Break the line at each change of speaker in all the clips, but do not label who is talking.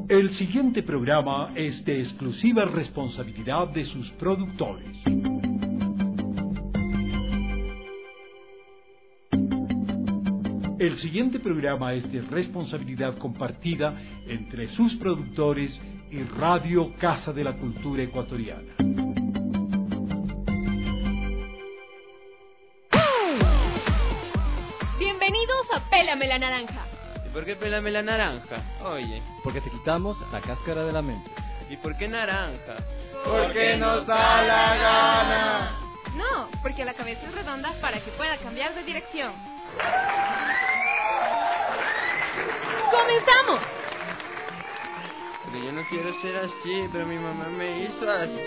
El siguiente programa es de exclusiva responsabilidad de sus productores. El siguiente programa es de responsabilidad compartida entre sus productores y Radio Casa de la Cultura Ecuatoriana.
Bienvenidos a Pélame la Naranja.
¿Y por qué pélame la naranja? Oye.
Porque te quitamos la cáscara de la mente.
¿Y por qué naranja?
Porque nos da la gana.
No, porque la cabeza es redonda para que pueda cambiar de dirección. ¡Comenzamos!
Pero yo no quiero ser así, pero mi mamá me hizo así.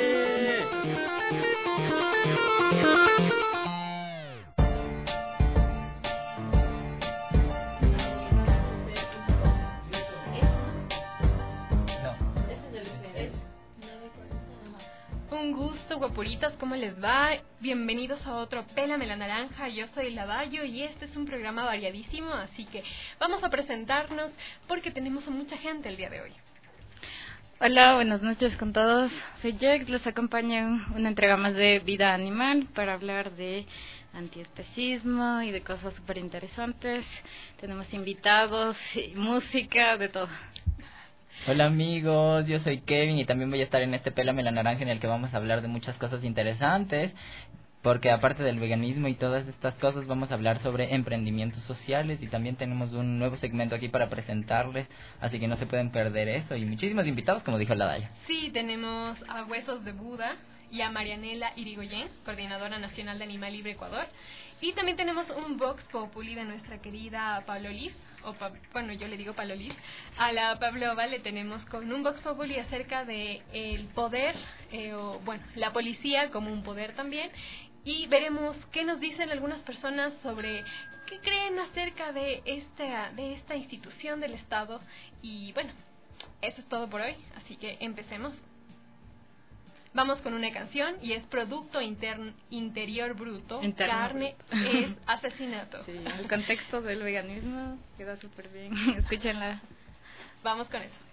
Un gusto, guapuritas, ¿cómo les va? Bienvenidos a otro Pélame la Naranja. Yo soy Lavalle y este es un programa variadísimo, así que vamos a presentarnos porque tenemos a mucha gente el día de hoy.
Hola, buenas noches con todos. Soy Jack, les acompaño en una entrega más de Vida Animal para hablar de antiespecismo y de cosas súper interesantes. Tenemos invitados, y música, de todo.
Hola amigos, yo soy Kevin y también voy a estar en este Pélame la Naranja en el que vamos a hablar de muchas cosas interesantes, porque aparte del veganismo y todas estas cosas vamos a hablar sobre emprendimientos sociales y también tenemos un nuevo segmento aquí para presentarles, así que no se pueden perder eso y muchísimos invitados como dijo la Daya.
Sí, tenemos a Huesos de Buda y a Marianela Irigoyen, coordinadora nacional de Animal Libre Ecuador, y también tenemos un Vox Populi de nuestra querida Pablo Liz. Bueno, yo le digo Pablo Liz. A la Pablova le tenemos con un Vox Populi acerca de el poder, la policía como un poder también, y veremos qué nos dicen algunas personas sobre qué creen acerca de esta institución del Estado. Y bueno, eso es todo por hoy, así que empecemos. Vamos con una canción y es Producto Interior Bruto, Carne es Asesinato.
Sí, el contexto del veganismo queda súper bien, escúchenla.
Vamos con eso.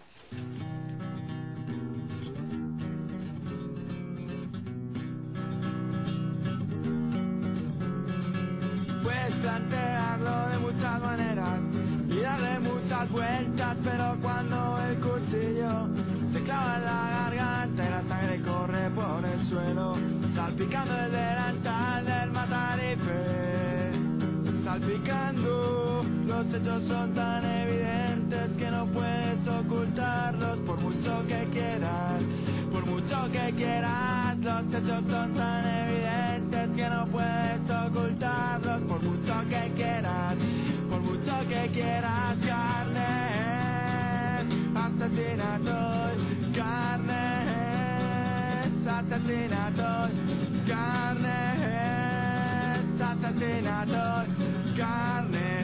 Puedes plantearlo de muchas maneras y darle muchas vueltas, pero cuando el cuchillo se clava en la garganta y la sangre corre por el suelo, salpicando el delantal del matarife, salpicando, los hechos son tan evidentes que no puedes ocultarlos por mucho que quieras, por mucho que quieras, los hechos son tan evidentes que no puedes ocultarlos por mucho que quieras, por mucho que quieras. Carne, asesinato, carne, asesinato, carne, asesinato, carne.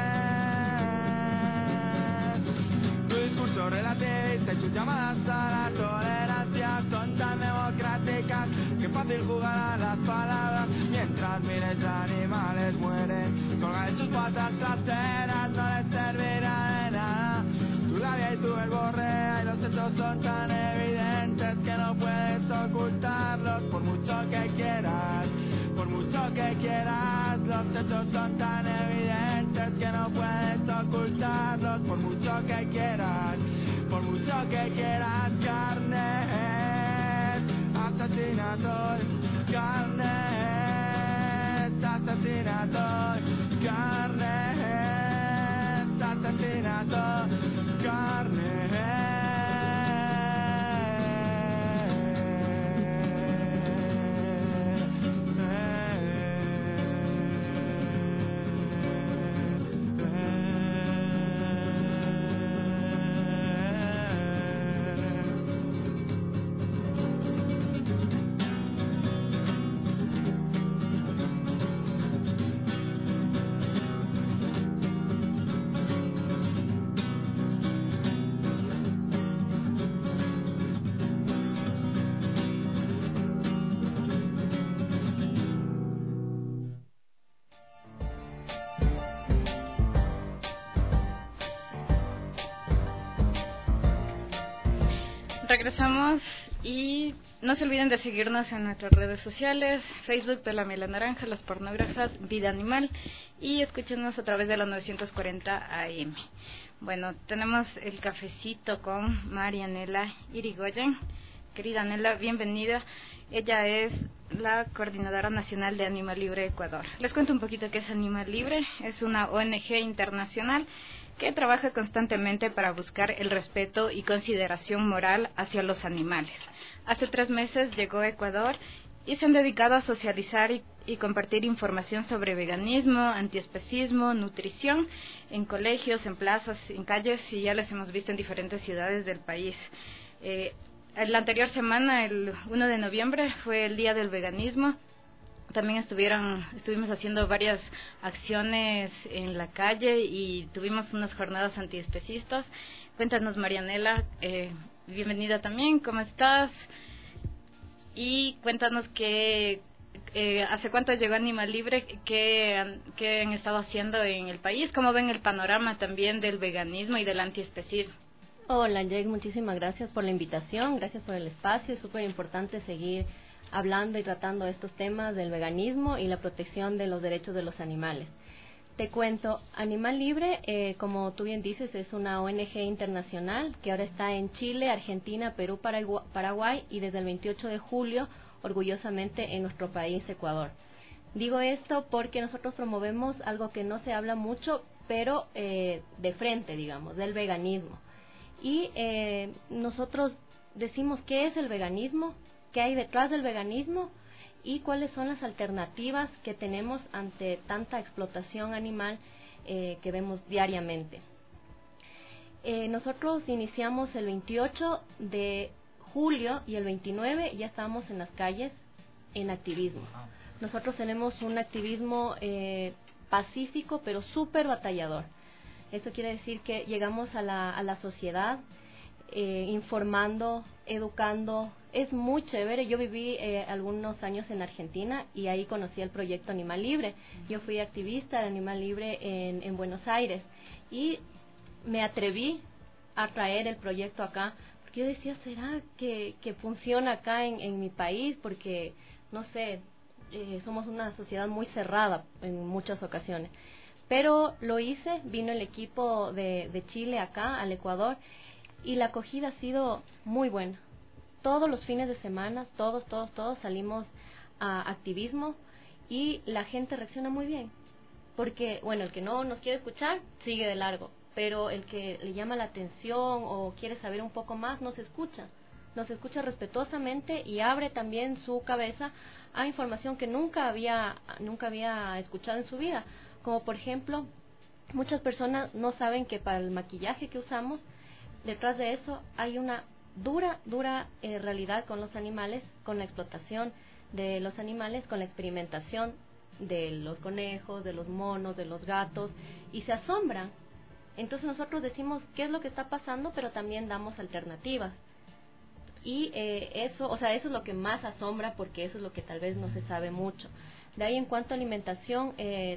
Tu discurso relativista y tus llamadas a la tolerancia son tan democráticas que es fácil jugar a las palabras mientras miles de animales mueren. Colgar en sus patas traseras no les servirá de nada. Tu labia y tu verborrea y los hechos son tan evidentes que no puedes ocultarlos por mucho que quieras, por mucho que quieras. Los hechos son tan evidentes que no puedes ocultarlos por mucho que quieras, por mucho que quieras. Carne, asesinato, carne, asesinato, carne, asesinato, carne.
regresamos y no se olviden de seguirnos en nuestras redes sociales, Facebook Pelamela Naranja, Las Pornógrafas, Vida Animal, y escúchenos a través de la 940 AM. Bueno, tenemos el cafecito con Marianela Irigoyen. Querida Anela, bienvenida. Ella es la Coordinadora Nacional de Animal Libre Ecuador. Les cuento un poquito qué es Animal Libre. Es una ONG internacional que trabaja constantemente para buscar el respeto y consideración moral hacia los animales. Hace 3 meses llegó a Ecuador y se han dedicado a socializar y compartir información sobre veganismo, antiespecismo, nutrición en colegios, en plazas, en calles, y ya les hemos visto en diferentes ciudades del país. La anterior semana, el 1 de noviembre, fue el Día del Veganismo. También estuvimos haciendo varias acciones en la calle y tuvimos unas jornadas antiespecistas. Cuéntanos, Marianela, bienvenida también, ¿cómo estás? Y cuéntanos hace cuánto llegó Animal Libre, qué han estado haciendo en el país, cómo ven el panorama también del veganismo y del antiespecismo.
Hola, Jake, muchísimas gracias por la invitación, gracias por el espacio. Es súper importante seguir hablando y tratando estos temas del veganismo y la protección de los derechos de los animales. Te cuento, Animal Libre, como tú bien dices, es una ONG internacional que ahora está en Chile, Argentina, Perú, Paraguay y desde el 28 de julio, orgullosamente, en nuestro país, Ecuador. Digo esto porque nosotros promovemos algo que no se habla mucho, pero de frente, digamos, del veganismo. Y nosotros decimos qué es el veganismo, qué hay detrás del veganismo y cuáles son las alternativas que tenemos ante tanta explotación animal que vemos diariamente. Nosotros iniciamos el 28 de julio y el 29 ya estamos en las calles en activismo. Nosotros tenemos un activismo pacífico pero súper batallador. Esto quiere decir que llegamos a la sociedad informando, educando. Es muy chévere. Yo viví algunos años en Argentina y ahí conocí el proyecto Animal Libre. Yo fui activista de Animal Libre en Buenos Aires y me atreví a traer el proyecto acá porque yo decía, ¿será que funciona acá en mi país? Porque, no sé, somos una sociedad muy cerrada en muchas ocasiones. Pero lo hice, vino el equipo de Chile acá, al Ecuador, y la acogida ha sido muy buena. Todos los fines de semana, todos salimos a activismo y la gente reacciona muy bien. Porque, bueno, el que no nos quiere escuchar, sigue de largo. Pero el que le llama la atención o quiere saber un poco más, nos escucha respetuosamente y abre también su cabeza a información que nunca había escuchado en su vida. Como por ejemplo, muchas personas no saben que para el maquillaje que usamos, detrás de eso hay una dura realidad con los animales, con la explotación de los animales, con la experimentación de los conejos, de los monos, de los gatos, y se asombran. Entonces nosotros decimos qué es lo que está pasando, pero también damos alternativas. Y eso es lo que más asombra, porque eso es lo que tal vez no se sabe mucho. De ahí, en cuanto a alimentación,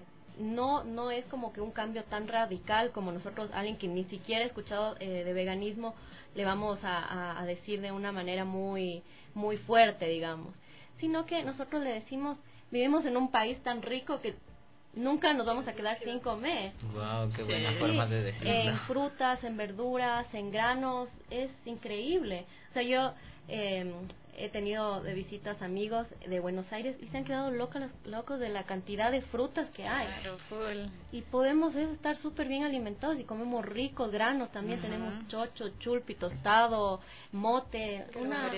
no es como que un cambio tan radical como nosotros, alguien que ni siquiera ha escuchado de veganismo, le vamos a decir de una manera muy fuerte, digamos, sino que nosotros le decimos, vivimos en un país tan rico que nunca nos vamos a quedar sin comer.
Wow, qué buena forma de decirlo.
En frutas, en verduras, en granos, es increíble. O sea, yo he tenido de visitas amigos de Buenos Aires y se han quedado locos de la cantidad de frutas que hay.
Claro, full.
Y podemos estar súper bien alimentados y comemos ricos granos también. Tenemos chocho, chulpi, tostado, mote,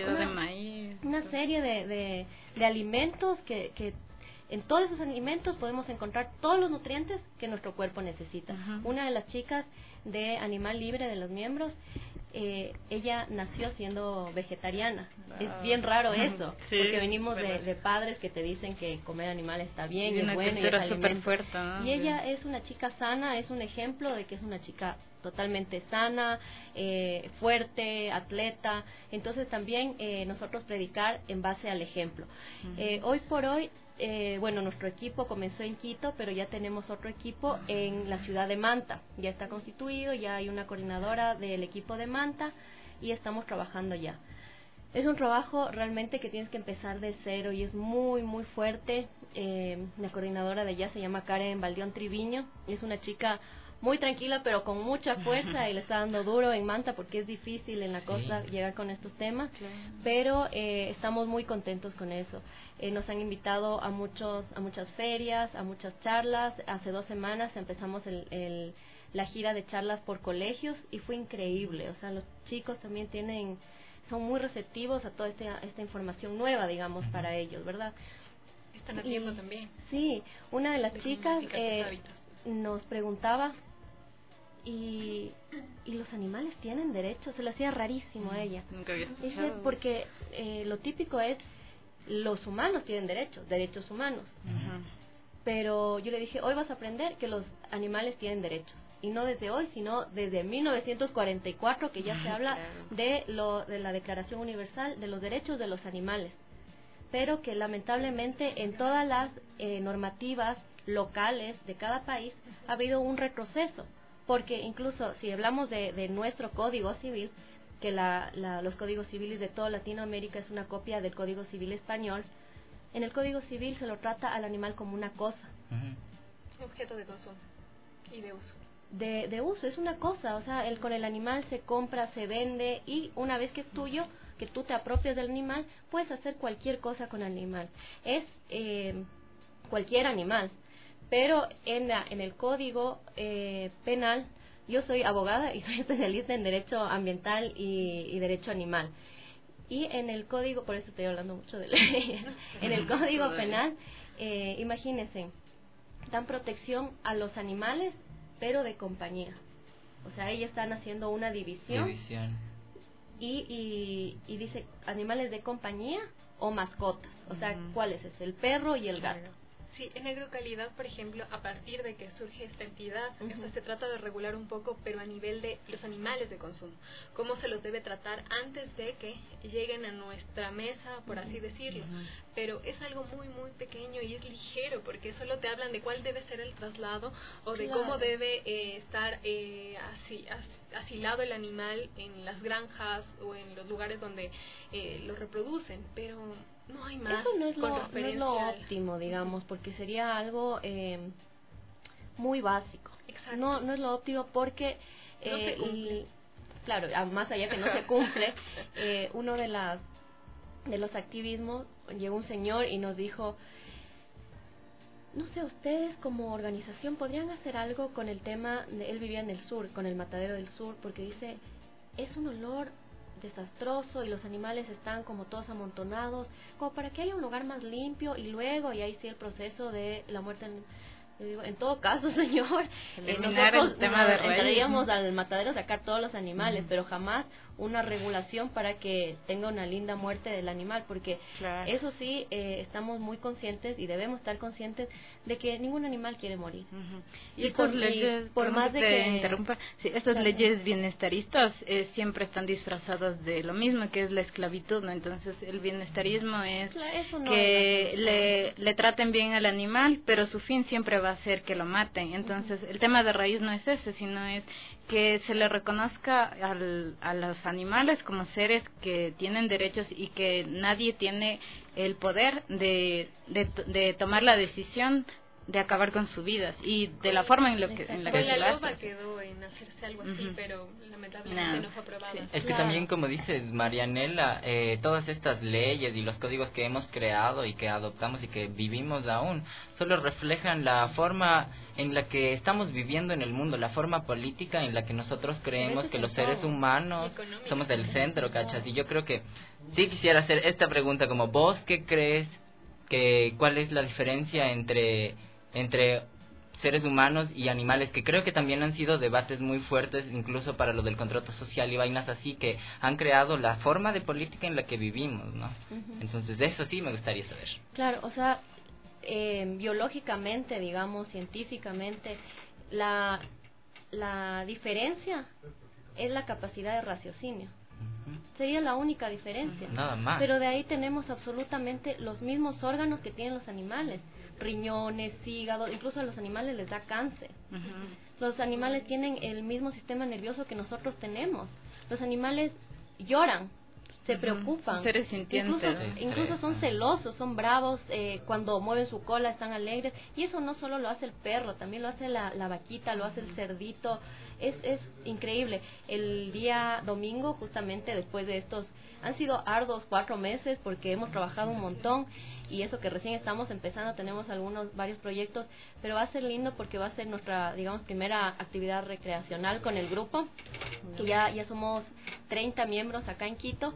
una serie de alimentos que en todos esos alimentos podemos encontrar todos los nutrientes que nuestro cuerpo necesita. Una de las chicas de Animal Libre, de los miembros, ella nació siendo vegetariana. Es bien raro eso, porque venimos de padres que te dicen que comer animales está bien, y es bueno y es alimento.
Fuerte, ¿no?
Y ella es una chica sana, es un ejemplo de que es una chica totalmente sana, fuerte, atleta. Entonces también nosotros predicar en base al ejemplo. Hoy por hoy bueno, nuestro equipo comenzó en Quito, pero ya tenemos otro equipo en la ciudad de Manta. Ya está constituido, ya hay una coordinadora del equipo de Manta y estamos trabajando ya. Es un trabajo realmente que tienes que empezar de cero y es muy, muy fuerte. La coordinadora de allá se llama Karen Baldión Triviño. Es una chica muy tranquila, pero con mucha fuerza y le está dando duro en Manta porque es difícil en la costa llegar con estos temas. Claro. Pero estamos muy contentos con eso. Nos han invitado a muchas ferias, a muchas charlas. Hace 2 semanas empezamos la gira de charlas por colegios y fue increíble. O sea, los chicos también son muy receptivos a toda esta información nueva, digamos, para ellos, ¿verdad?
Están a tiempo también.
Sí, una de las chicas nos preguntaba, ¿y los animales tienen derechos? Se le hacía rarísimo a ella.
Nunca había escuchado.
Dice, porque lo típico es, los humanos tienen derechos humanos. Pero yo le dije, hoy vas a aprender que los animales tienen derechos. Y no desde hoy, sino desde 1944, que ya se habla de la Declaración Universal de los Derechos de los Animales. Pero que lamentablemente en todas las normativas locales de cada país ha habido un retroceso. Porque incluso si hablamos de nuestro Código Civil, que los códigos civiles de toda Latinoamérica es una copia del Código Civil español, en el Código Civil se lo trata al animal como una cosa.
Objeto de consumo y de uso.
De uso, es una cosa, o sea, con el animal se compra, se vende y una vez que es tuyo, que tú te apropias del animal, puedes hacer cualquier cosa con el animal. Es cualquier animal, pero en el Código Penal, yo soy abogada y soy especialista en Derecho Ambiental y Derecho Animal. Y en el Código, por eso estoy hablando mucho de leyes, en el Código Penal, imagínense, dan protección a los animales, pero de compañía. O sea, ellos están haciendo una división. Y dice animales de compañía o mascotas. O sea, ¿cuál es ese? El perro y el gato.
Sí, en agrocalidad, por ejemplo, a partir de que surge esta entidad, o sea, se trata de regular un poco, pero a nivel de los animales de consumo. Cómo se los debe tratar antes de que lleguen a nuestra mesa, por así decirlo. Pero es algo muy, muy pequeño y es ligero, porque solo te hablan de cuál debe ser el traslado o de cómo debe estar asilado el animal en las granjas o en los lugares donde lo reproducen, pero no hay más.
Eso no es lo óptimo, digamos, porque sería algo muy básico.
Exacto.
No es lo óptimo porque
no se cumple.
Claro, más allá que no se cumple, uno de los activismos, llegó un señor y nos dijo, no sé, ustedes como organización podrían hacer algo con el tema, él vivía en el sur, con el matadero del sur, porque dice, es un olor desastroso y los animales están como todos amontonados, como para que haya un lugar más limpio y luego, y ahí sí el proceso de la muerte. Yo digo, en todo caso, señor, nosotros entraríamos al matadero a sacar todos los animales, pero jamás una regulación para que tenga una linda muerte del animal, porque eso sí, estamos muy conscientes y debemos estar conscientes de que ningún animal quiere morir.
Y estas leyes, por más de que interrumpa, sí, estas leyes bienestaristas siempre están disfrazadas de lo mismo, que es la esclavitud, ¿no? Entonces el bienestarismo es que le traten bien al animal, pero su fin siempre va a ser que lo maten. Entonces el tema de raíz no es ese, sino es que se le reconozca a los animales como seres que tienen derechos y que nadie tiene el poder de tomar la decisión de acabar con sus vidas y de la forma en la que se
la loba quedó en hacerse algo así, pero lamentablemente no fue aprobada. Sí.
Es que también, como dices, Marianela, todas estas leyes y los códigos que hemos creado y que adoptamos y que vivimos aún, solo reflejan la forma en la que estamos viviendo en el mundo, la forma política en la que nosotros creemos que los seres humanos somos el centro, ¿cachas? Y yo creo que sí quisiera hacer esta pregunta como, ¿vos qué crees? ¿Cuál es la diferencia entre seres humanos y animales? Que creo que también han sido debates muy fuertes, incluso para lo del contrato social y vainas así, que han creado la forma de política en la que vivimos, ¿no? Entonces, de eso sí me gustaría saber.
Claro, o sea, biológicamente, digamos, científicamente, la diferencia es la capacidad de raciocinio. Sería la única diferencia.
Nada más.
Pero de ahí tenemos absolutamente los mismos órganos que tienen los animales. Riñones, hígado, incluso a los animales les da cáncer. Los animales tienen el mismo sistema nervioso que nosotros tenemos. Los animales lloran, se preocupan,
Son seres sintientes.
incluso son celosos, son bravos, cuando mueven su cola están alegres, y eso no solo lo hace el perro, también lo hace la vaquita, lo hace el cerdito. Es increíble. El día domingo, justamente después de estos, han sido arduos 4 meses porque hemos trabajado un montón, y eso que recién estamos empezando, tenemos varios proyectos, pero va a ser lindo porque va a ser nuestra, digamos, primera actividad recreacional con el grupo, que ya somos 30 miembros acá en Quito,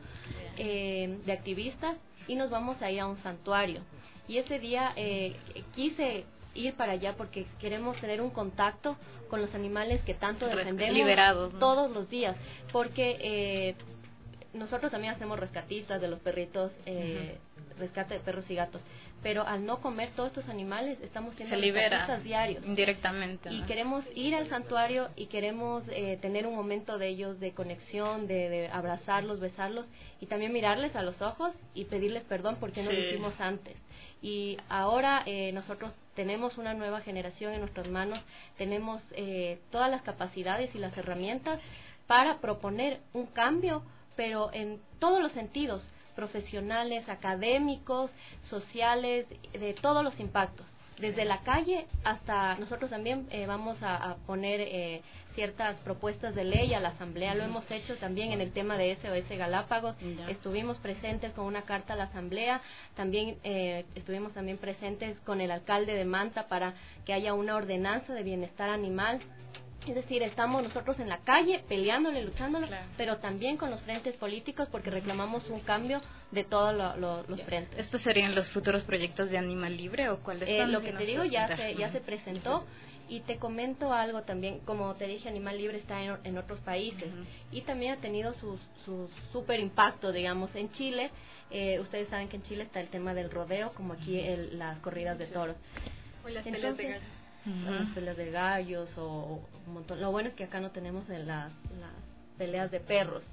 de activistas, y nos vamos a ir a un santuario. Y ese día quise ir para allá porque queremos tener un contacto con los animales que tanto defendemos
liberados, ¿no?
Todos los días, porque nosotros también hacemos rescatistas de los perritos, rescate de perros y gatos, pero al no comer todos estos animales estamos siendo rescatistas diarios
indirectamente, ¿no?
Y queremos ir al santuario y queremos tener un momento de ellos de conexión, de abrazarlos, besarlos, y también mirarles a los ojos y pedirles perdón porque no lo hicimos antes. Y ahora nosotros tenemos una nueva generación en nuestras manos, tenemos todas las capacidades y las herramientas para proponer un cambio, pero en todos los sentidos, profesionales, académicos, sociales, de todos los impactos. Desde la calle hasta nosotros también vamos a poner ciertas propuestas de ley a la Asamblea. Lo hemos hecho también en el tema de SOS Galápagos. Estuvimos presentes con una carta a la Asamblea. También estuvimos también presentes con el alcalde de Manta para que haya una ordenanza de bienestar animal. Es decir, estamos nosotros en la calle peleándole, luchándolo, pero también con los frentes políticos porque reclamamos un cambio de todos los frentes.
¿Estos serían los futuros proyectos de Animal Libre o cuáles son?
Lo que te digo ya se presentó, y te comento algo también. Como te dije, Animal Libre está en otros países y también ha tenido su super impacto, digamos, en Chile. Ustedes saben que en Chile está el tema del rodeo, como aquí las corridas de toros.
O las peleas de gallos.
Las peleas de gallos o un montón. Lo bueno es que acá no tenemos las peleas de perros.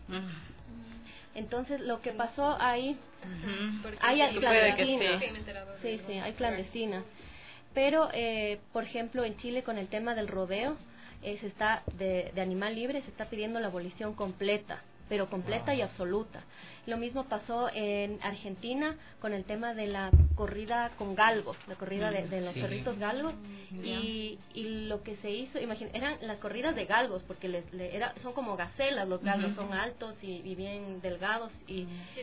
Entonces lo que pasó ahí, hay clandestinas, hay clandestinas, pero por ejemplo en Chile con el tema del rodeo se está de Animal Libre se está pidiendo la abolición completa, pero completa y absoluta. Lo mismo pasó en Argentina con el tema de la corrida con galgos, la corrida de los perritos galgos, y lo que se hizo, eran las corridas de galgos, porque son como gacelas los galgos, son altos y bien delgados, y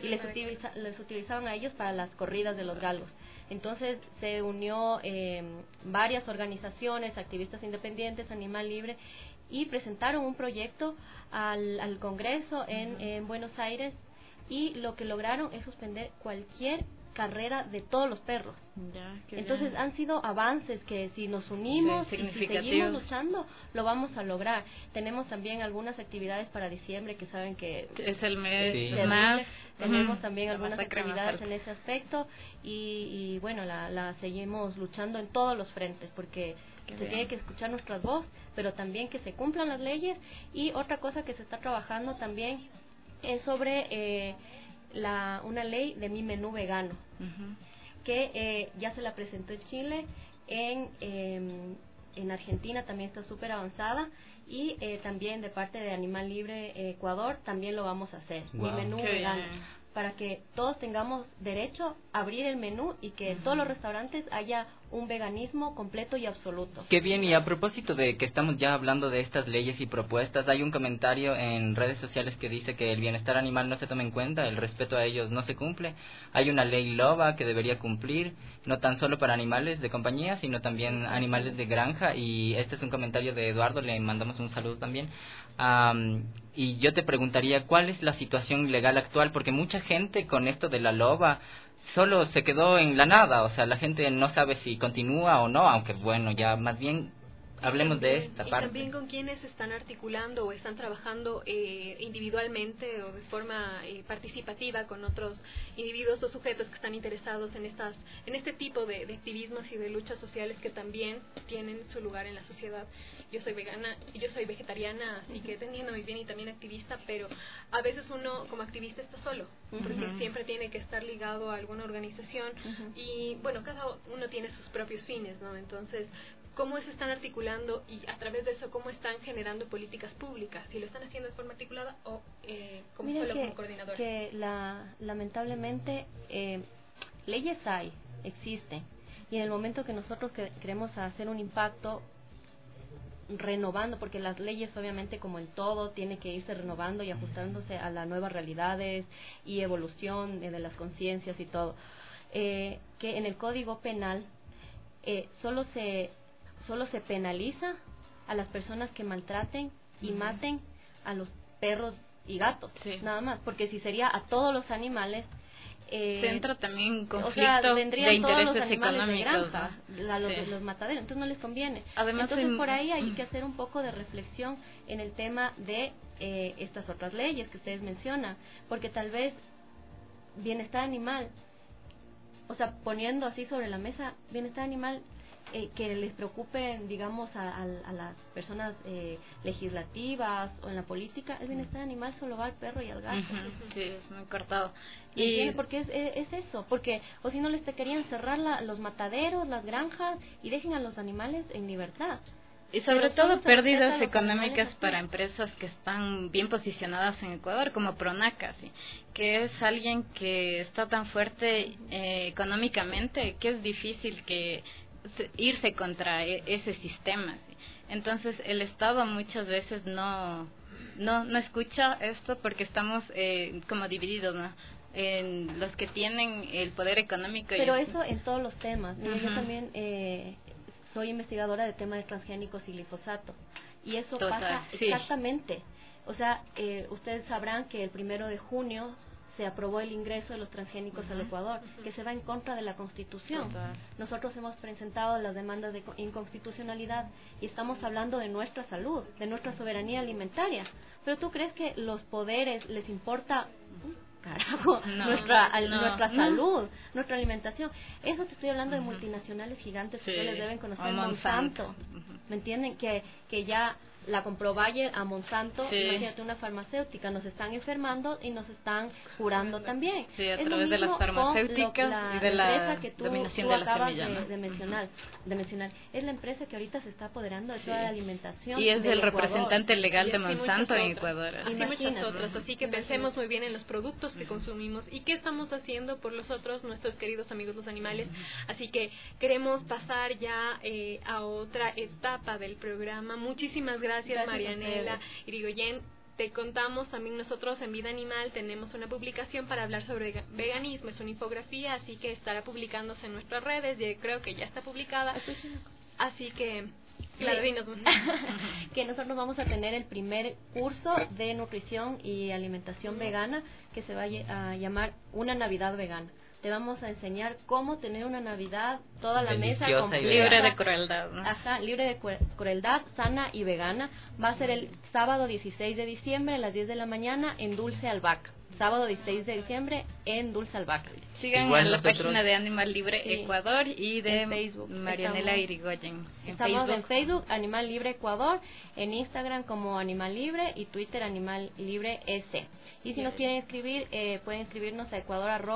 les utilizaban a ellos para las corridas de los galgos. Entonces se unió varias organizaciones, activistas independientes, Animal Libre, y presentaron un proyecto al Congreso en Buenos Aires, y lo que lograron es suspender cualquier carrera de todos los perros. Entonces han sido avances que si nos unimos y si seguimos luchando lo vamos a lograr. Tenemos también algunas actividades para diciembre, que saben que
es el mes más.
Tenemos también algunas actividades en ese aspecto, y bueno, la seguimos luchando en todos los frentes, porque se tiene que escuchar nuestra voz, pero también que se cumplan las leyes. Y otra cosa que se está trabajando también es sobre una ley de mi menú vegano, que ya se la presentó en Chile, en Argentina también está súper avanzada, y también de parte de Animal Libre Ecuador también lo vamos a hacer, mi menú vegano, para que todos tengamos derecho a abrir el menú y que en todos los restaurantes haya un veganismo completo y absoluto.
Qué bien, y a propósito de que estamos ya hablando de estas leyes y propuestas, hay un comentario en redes sociales que dice que el bienestar animal no se toma en cuenta, el respeto a ellos no se cumple. Hay una ley LOBA que debería cumplir, no tan solo para animales de compañía, sino también animales de granja, y este es un comentario de Eduardo, le mandamos un saludo también. Y yo te preguntaría, ¿cuál es la situación legal actual? Porque mucha gente con esto de la LOBA solo se quedó en la nada, o sea, la gente no sabe si continúa o no, aunque bueno, ya más bien hablemos de esta
y
parte.
también con quienes están articulando o están trabajando individualmente o de forma participativa con otros individuos o sujetos que están interesados en este tipo de activismos y de luchas sociales que también tienen su lugar en la sociedad. Yo soy vegana, yo soy vegetariana, así que teniéndome bien y también activista, pero a veces uno como activista está solo, porque siempre tiene que estar ligado a alguna organización y bueno, cada uno tiene sus propios fines, ¿no? Entonces, ¿cómo se están articulando y a través de eso cómo están generando políticas públicas? Si lo están haciendo de forma articulada o como solo como coordinador.
Que lamentablemente leyes existen, y en el momento que nosotros queremos hacer un impacto renovando, porque las leyes obviamente como en todo tiene que irse renovando y ajustándose a las nuevas realidades y evolución de las conciencias y todo, que en el Código Penal solo se penaliza a las personas que maltraten y maten a los perros y gatos, nada más, porque si sería a todos los animales,
se entra también en conflicto,
o sea, tendrían
de
todos los
intereses
animales
económicos,
de granja, los mataderos, entonces no les conviene.
Además,
entonces por ahí hay que hacer un poco de reflexión en el tema de estas otras leyes que ustedes mencionan, porque tal vez bienestar animal, o sea, poniendo así sobre la mesa, bienestar animal, que les preocupen, digamos, a las personas legislativas o en la política, el bienestar animal solo va al perro y al gato.
Sí, es muy cortado.
Y porque es eso, porque o si no les querían cerrar los mataderos, las granjas y dejen a los animales en libertad.
Y sobre todo pérdidas económicas para empresas que están bien posicionadas en Ecuador, como Pronaca, ¿sí? Que es alguien que está tan fuerte económicamente que es difícil que irse contra ese sistema, ¿sí? Entonces el Estado muchas veces no escucha esto porque estamos como divididos, ¿no? En los que tienen el poder económico.
Pero eso en todos los temas. Mira, yo también soy investigadora de temas de transgénicos y glifosato, y eso pasa exactamente. O sea, ustedes sabrán que el 1 de junio se aprobó el ingreso de los transgénicos al Ecuador, que se va en contra de la Constitución. Nosotros hemos presentado las demandas de inconstitucionalidad y estamos hablando de nuestra salud, de nuestra soberanía alimentaria. Pero ¿tú crees que los poderes les importa carajo nuestra salud, nuestra alimentación? Eso te estoy hablando de multinacionales gigantes que ustedes deben conocer, Monsanto. ¿Me entienden? Que ya la compró Bayer a Monsanto, imagínate, una farmacéutica, nos están enfermando y nos están curando también.
Sí, a través de las farmacéuticas y de la dominación de la semilla,
de mencionar. Es la empresa que ahorita se está apoderando de toda la alimentación.
Y es el representante legal de Monsanto en Ecuador.
Y muchas otras, así que pensemos muy bien en los productos que consumimos y qué estamos haciendo por los otros, nuestros queridos amigos los animales. Así que queremos pasar ya a otra etapa del programa. Muchísimas gracias Marianela Irigoyen. Te contamos también nosotros en Vida Animal tenemos una publicación para hablar sobre veganismo, es una infografía, así que estará publicándose en nuestras redes, y creo que ya está publicada, así que claro,
que nosotros vamos a tener el primer curso de nutrición y alimentación vegana que se va a llamar Una Navidad Vegana. Te vamos a enseñar cómo tener una Navidad, toda la mesa completa,
libre de crueldad, ¿no?
Libre de crueldad, sana y vegana. Va a ser el sábado 16 de diciembre a las 10 de la mañana en Dulce Albahaca. Sábado 16 de diciembre en Dulce Albahaca.
Sigan en la página de Animal Libre Ecuador y de Facebook, Marianela Irigoyen.
Estamos en Facebook, Animal Libre Ecuador, en Instagram como Animal Libre y Twitter Animal Libre EC. Y si nos quieren escribir, pueden escribirnos a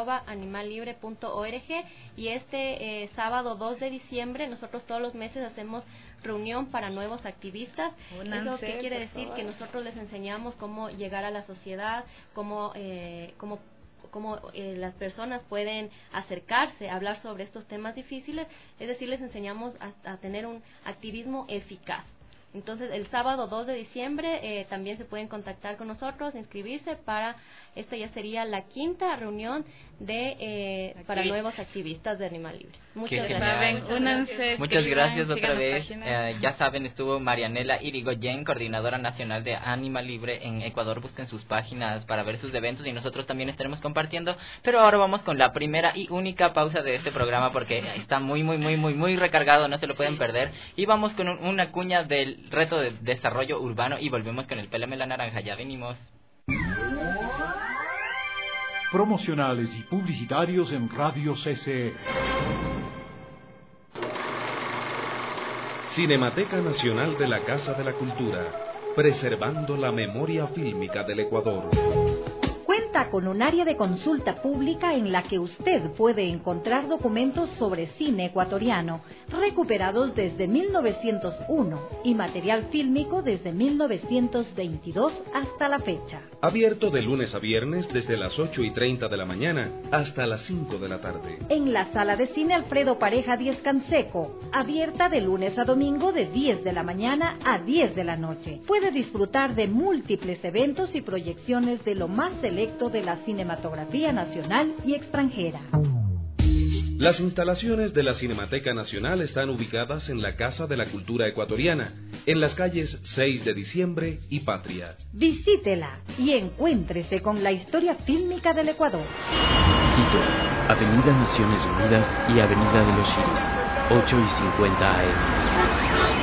ecuador@animallibre.org. Y este sábado 2 de diciembre, nosotros todos los meses hacemos reunión para nuevos activistas. ¿Eso qué quiere decir? Que nosotros les enseñamos cómo llegar a la sociedad, cómo las personas pueden acercarse a hablar sobre estos temas difíciles, es decir, les enseñamos a tener un activismo eficaz. Entonces, el sábado 2 de diciembre también se pueden contactar con nosotros, inscribirse para, esta ya sería la 5ª reunión para nuevos activistas de Animal Libre. Muchas gracias.
Muchas gracias otra vez. Ya saben, estuvo Marianela Irigoyen, coordinadora nacional de Animal Libre en Ecuador. Busquen sus páginas para ver sus eventos y nosotros también estaremos compartiendo. Pero ahora vamos con la primera y única pausa de este programa porque está muy recargado, no se lo pueden perder. Y vamos con una cuña del reto de desarrollo urbano y volvemos con el Pélame la Naranja. Ya venimos.
Promocionales y publicitarios en Radio CCE.
Cinemateca Nacional de la Casa de la Cultura, preservando la memoria fílmica del Ecuador.
Cuenta con un área de consulta pública en la que usted puede encontrar documentos sobre cine ecuatoriano recuperados desde 1901 y material fílmico desde 1922 hasta la fecha.
Abierto de lunes a viernes desde las 8:30 de la mañana hasta las 5 de la tarde.
En la sala de cine Alfredo Pareja 10 Canseco, abierta de lunes a domingo de 10 de la mañana a 10 de la noche. Puede disfrutar de múltiples eventos y proyecciones de lo más selecto de la cinematografía nacional y extranjera.
Las instalaciones de la Cinemateca Nacional están ubicadas en la Casa de la Cultura Ecuatoriana, en las calles 6 de Diciembre y Patria.
Visítela y encuéntrese con la historia fílmica del Ecuador.
Quito, Avenida Naciones Unidas y Avenida de los Chiris, 8:50 AM.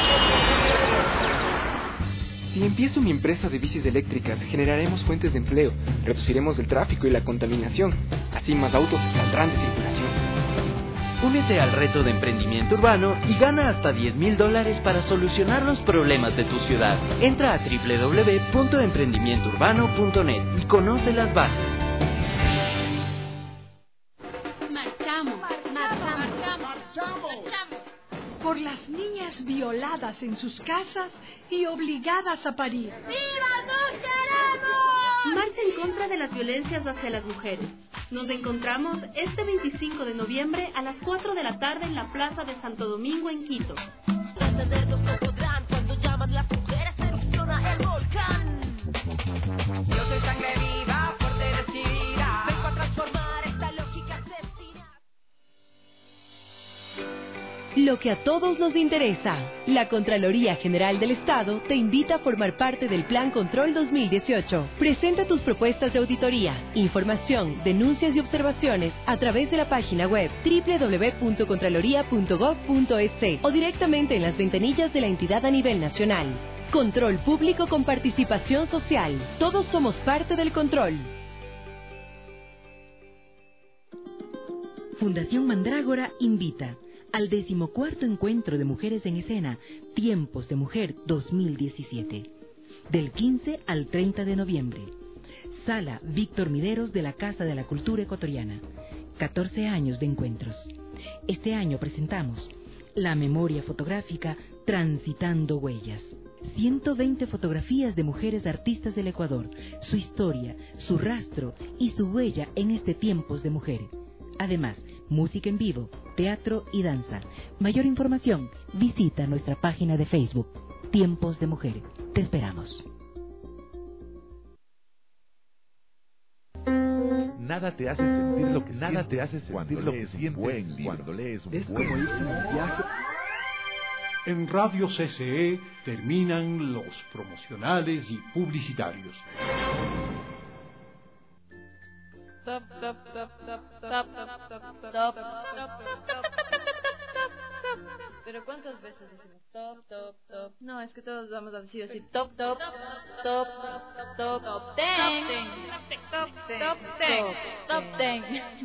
Si empiezo mi empresa de bicis eléctricas, generaremos fuentes de empleo, reduciremos el tráfico y la contaminación, así más autos se saldrán de circulación.
Únete al reto de emprendimiento urbano y gana hasta $10,000 para solucionar los problemas de tu ciudad. Entra a www.emprendimientourbano.net y conoce las bases.
Marchamos. Por las niñas violadas en sus casas y obligadas a parir.
¡Viva, nos queremos!
Marcha en contra de las violencias hacia las mujeres. Nos encontramos este 25 de noviembre a las 4 de la tarde en la Plaza de Santo Domingo en Quito.
Detenernos no podrán cuando llaman las mujeres, erupciona el volcán.
Yo soy sangre viva, fuerte decidida.
Vengo a transformar esta lógica asesina.
Lo que a todos nos interesa. La Contraloría General del Estado te invita a formar parte del Plan Control 2018. Presenta tus propuestas de auditoría, información, denuncias y observaciones a través de la página web www.contraloría.gov.es o directamente en las ventanillas de la entidad a nivel nacional. Control público con participación social. Todos somos parte del control.
Fundación Mandrágora invita al 14º Encuentro de Mujeres en Escena, Tiempos de Mujer 2017, del 15 al 30 de noviembre. Sala Víctor Mideros de la Casa de la Cultura Ecuatoriana. 14 años de encuentros. Este año presentamos la memoria fotográfica Transitando Huellas. 120 fotografías de mujeres artistas del Ecuador, su historia, su rastro y su huella en este Tiempos de Mujer. Además, música en vivo, teatro y danza. Mayor información, visita nuestra página de Facebook, Tiempos de Mujer. Te esperamos.
Nada te hace sentir lo que sientes cuando lees un buen libro.
Es como irse en un viaje. En Radio CCE terminan los promocionales y publicitarios.
Stop. Pero ¿cuántas veces decimos top? No, es que todos vamos a decir así top, ten.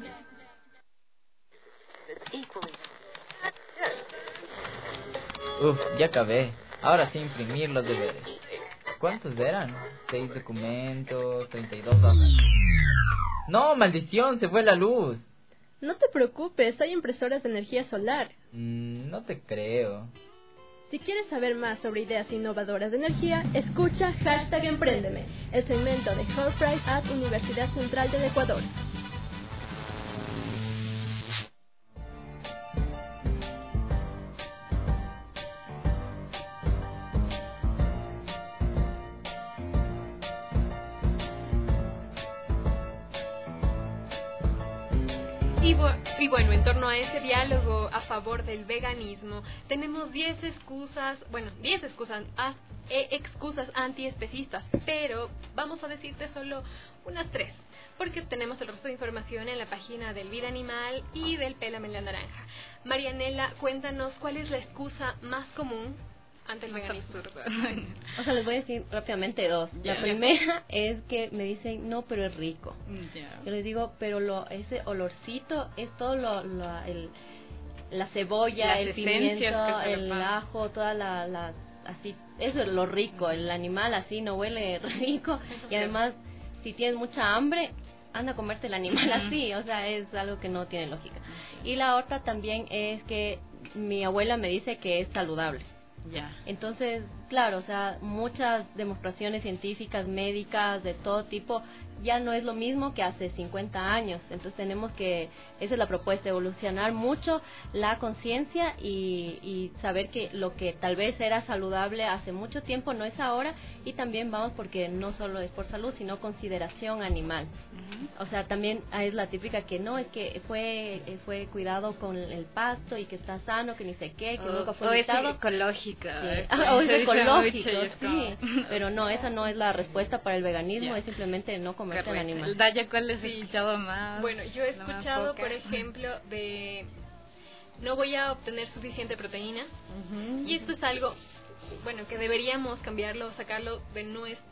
Ya acabé. Ahora sí imprimir los deberes. ¿Cuántos eran? 6 documentos, 32 hojas. ¡No, maldición! ¡Se fue la luz!
No te preocupes, hay impresoras de energía solar.
No te creo.
Si quieres saber más sobre ideas innovadoras de energía, escucha #Empréndeme, el segmento de Fulbright at Universidad Central del Ecuador.
Y bueno, en torno a ese diálogo a favor del veganismo, tenemos 10 excusas antiespecistas, pero vamos a decirte solo unas 3, porque tenemos el resto de información en la página del Vida Animal y del Pélame la Naranja. Marianela, cuéntanos cuál es la excusa más común ante el veganismo.
O sea, les voy a decir rápidamente 2. La primera es que me dicen, no, pero es rico. Yo les digo, pero ese olorcito es todo la cebolla, el pimiento, el ajo, toda así, eso es lo rico, el animal así no huele rico. Y además, si tienes mucha hambre, anda a comerte el animal así, o sea, es algo que no tiene lógica. Y la otra también es que mi abuela me dice que es saludable. Entonces, claro, o sea, muchas demostraciones científicas, médicas, de todo tipo, ya no es lo mismo que hace 50 años. Entonces tenemos que, esa es la propuesta, evolucionar mucho la conciencia y saber que lo que tal vez era saludable hace mucho tiempo no es ahora, y también vamos porque no solo es por salud, sino consideración animal. O sea, también es la típica que no, es que fue cuidado con el pasto y que está sano, que ni sé qué, que nunca fue
evitado. Es ecológica.
O es ecológico, sí. Pero no, esa no es la respuesta para el veganismo, es simplemente no comerte el animal.
Daya, ¿cuál les he escuchado más?
Bueno, yo he escuchado, por ejemplo, de no voy a obtener suficiente proteína, y esto es algo, bueno, que deberíamos cambiarlo, sacarlo de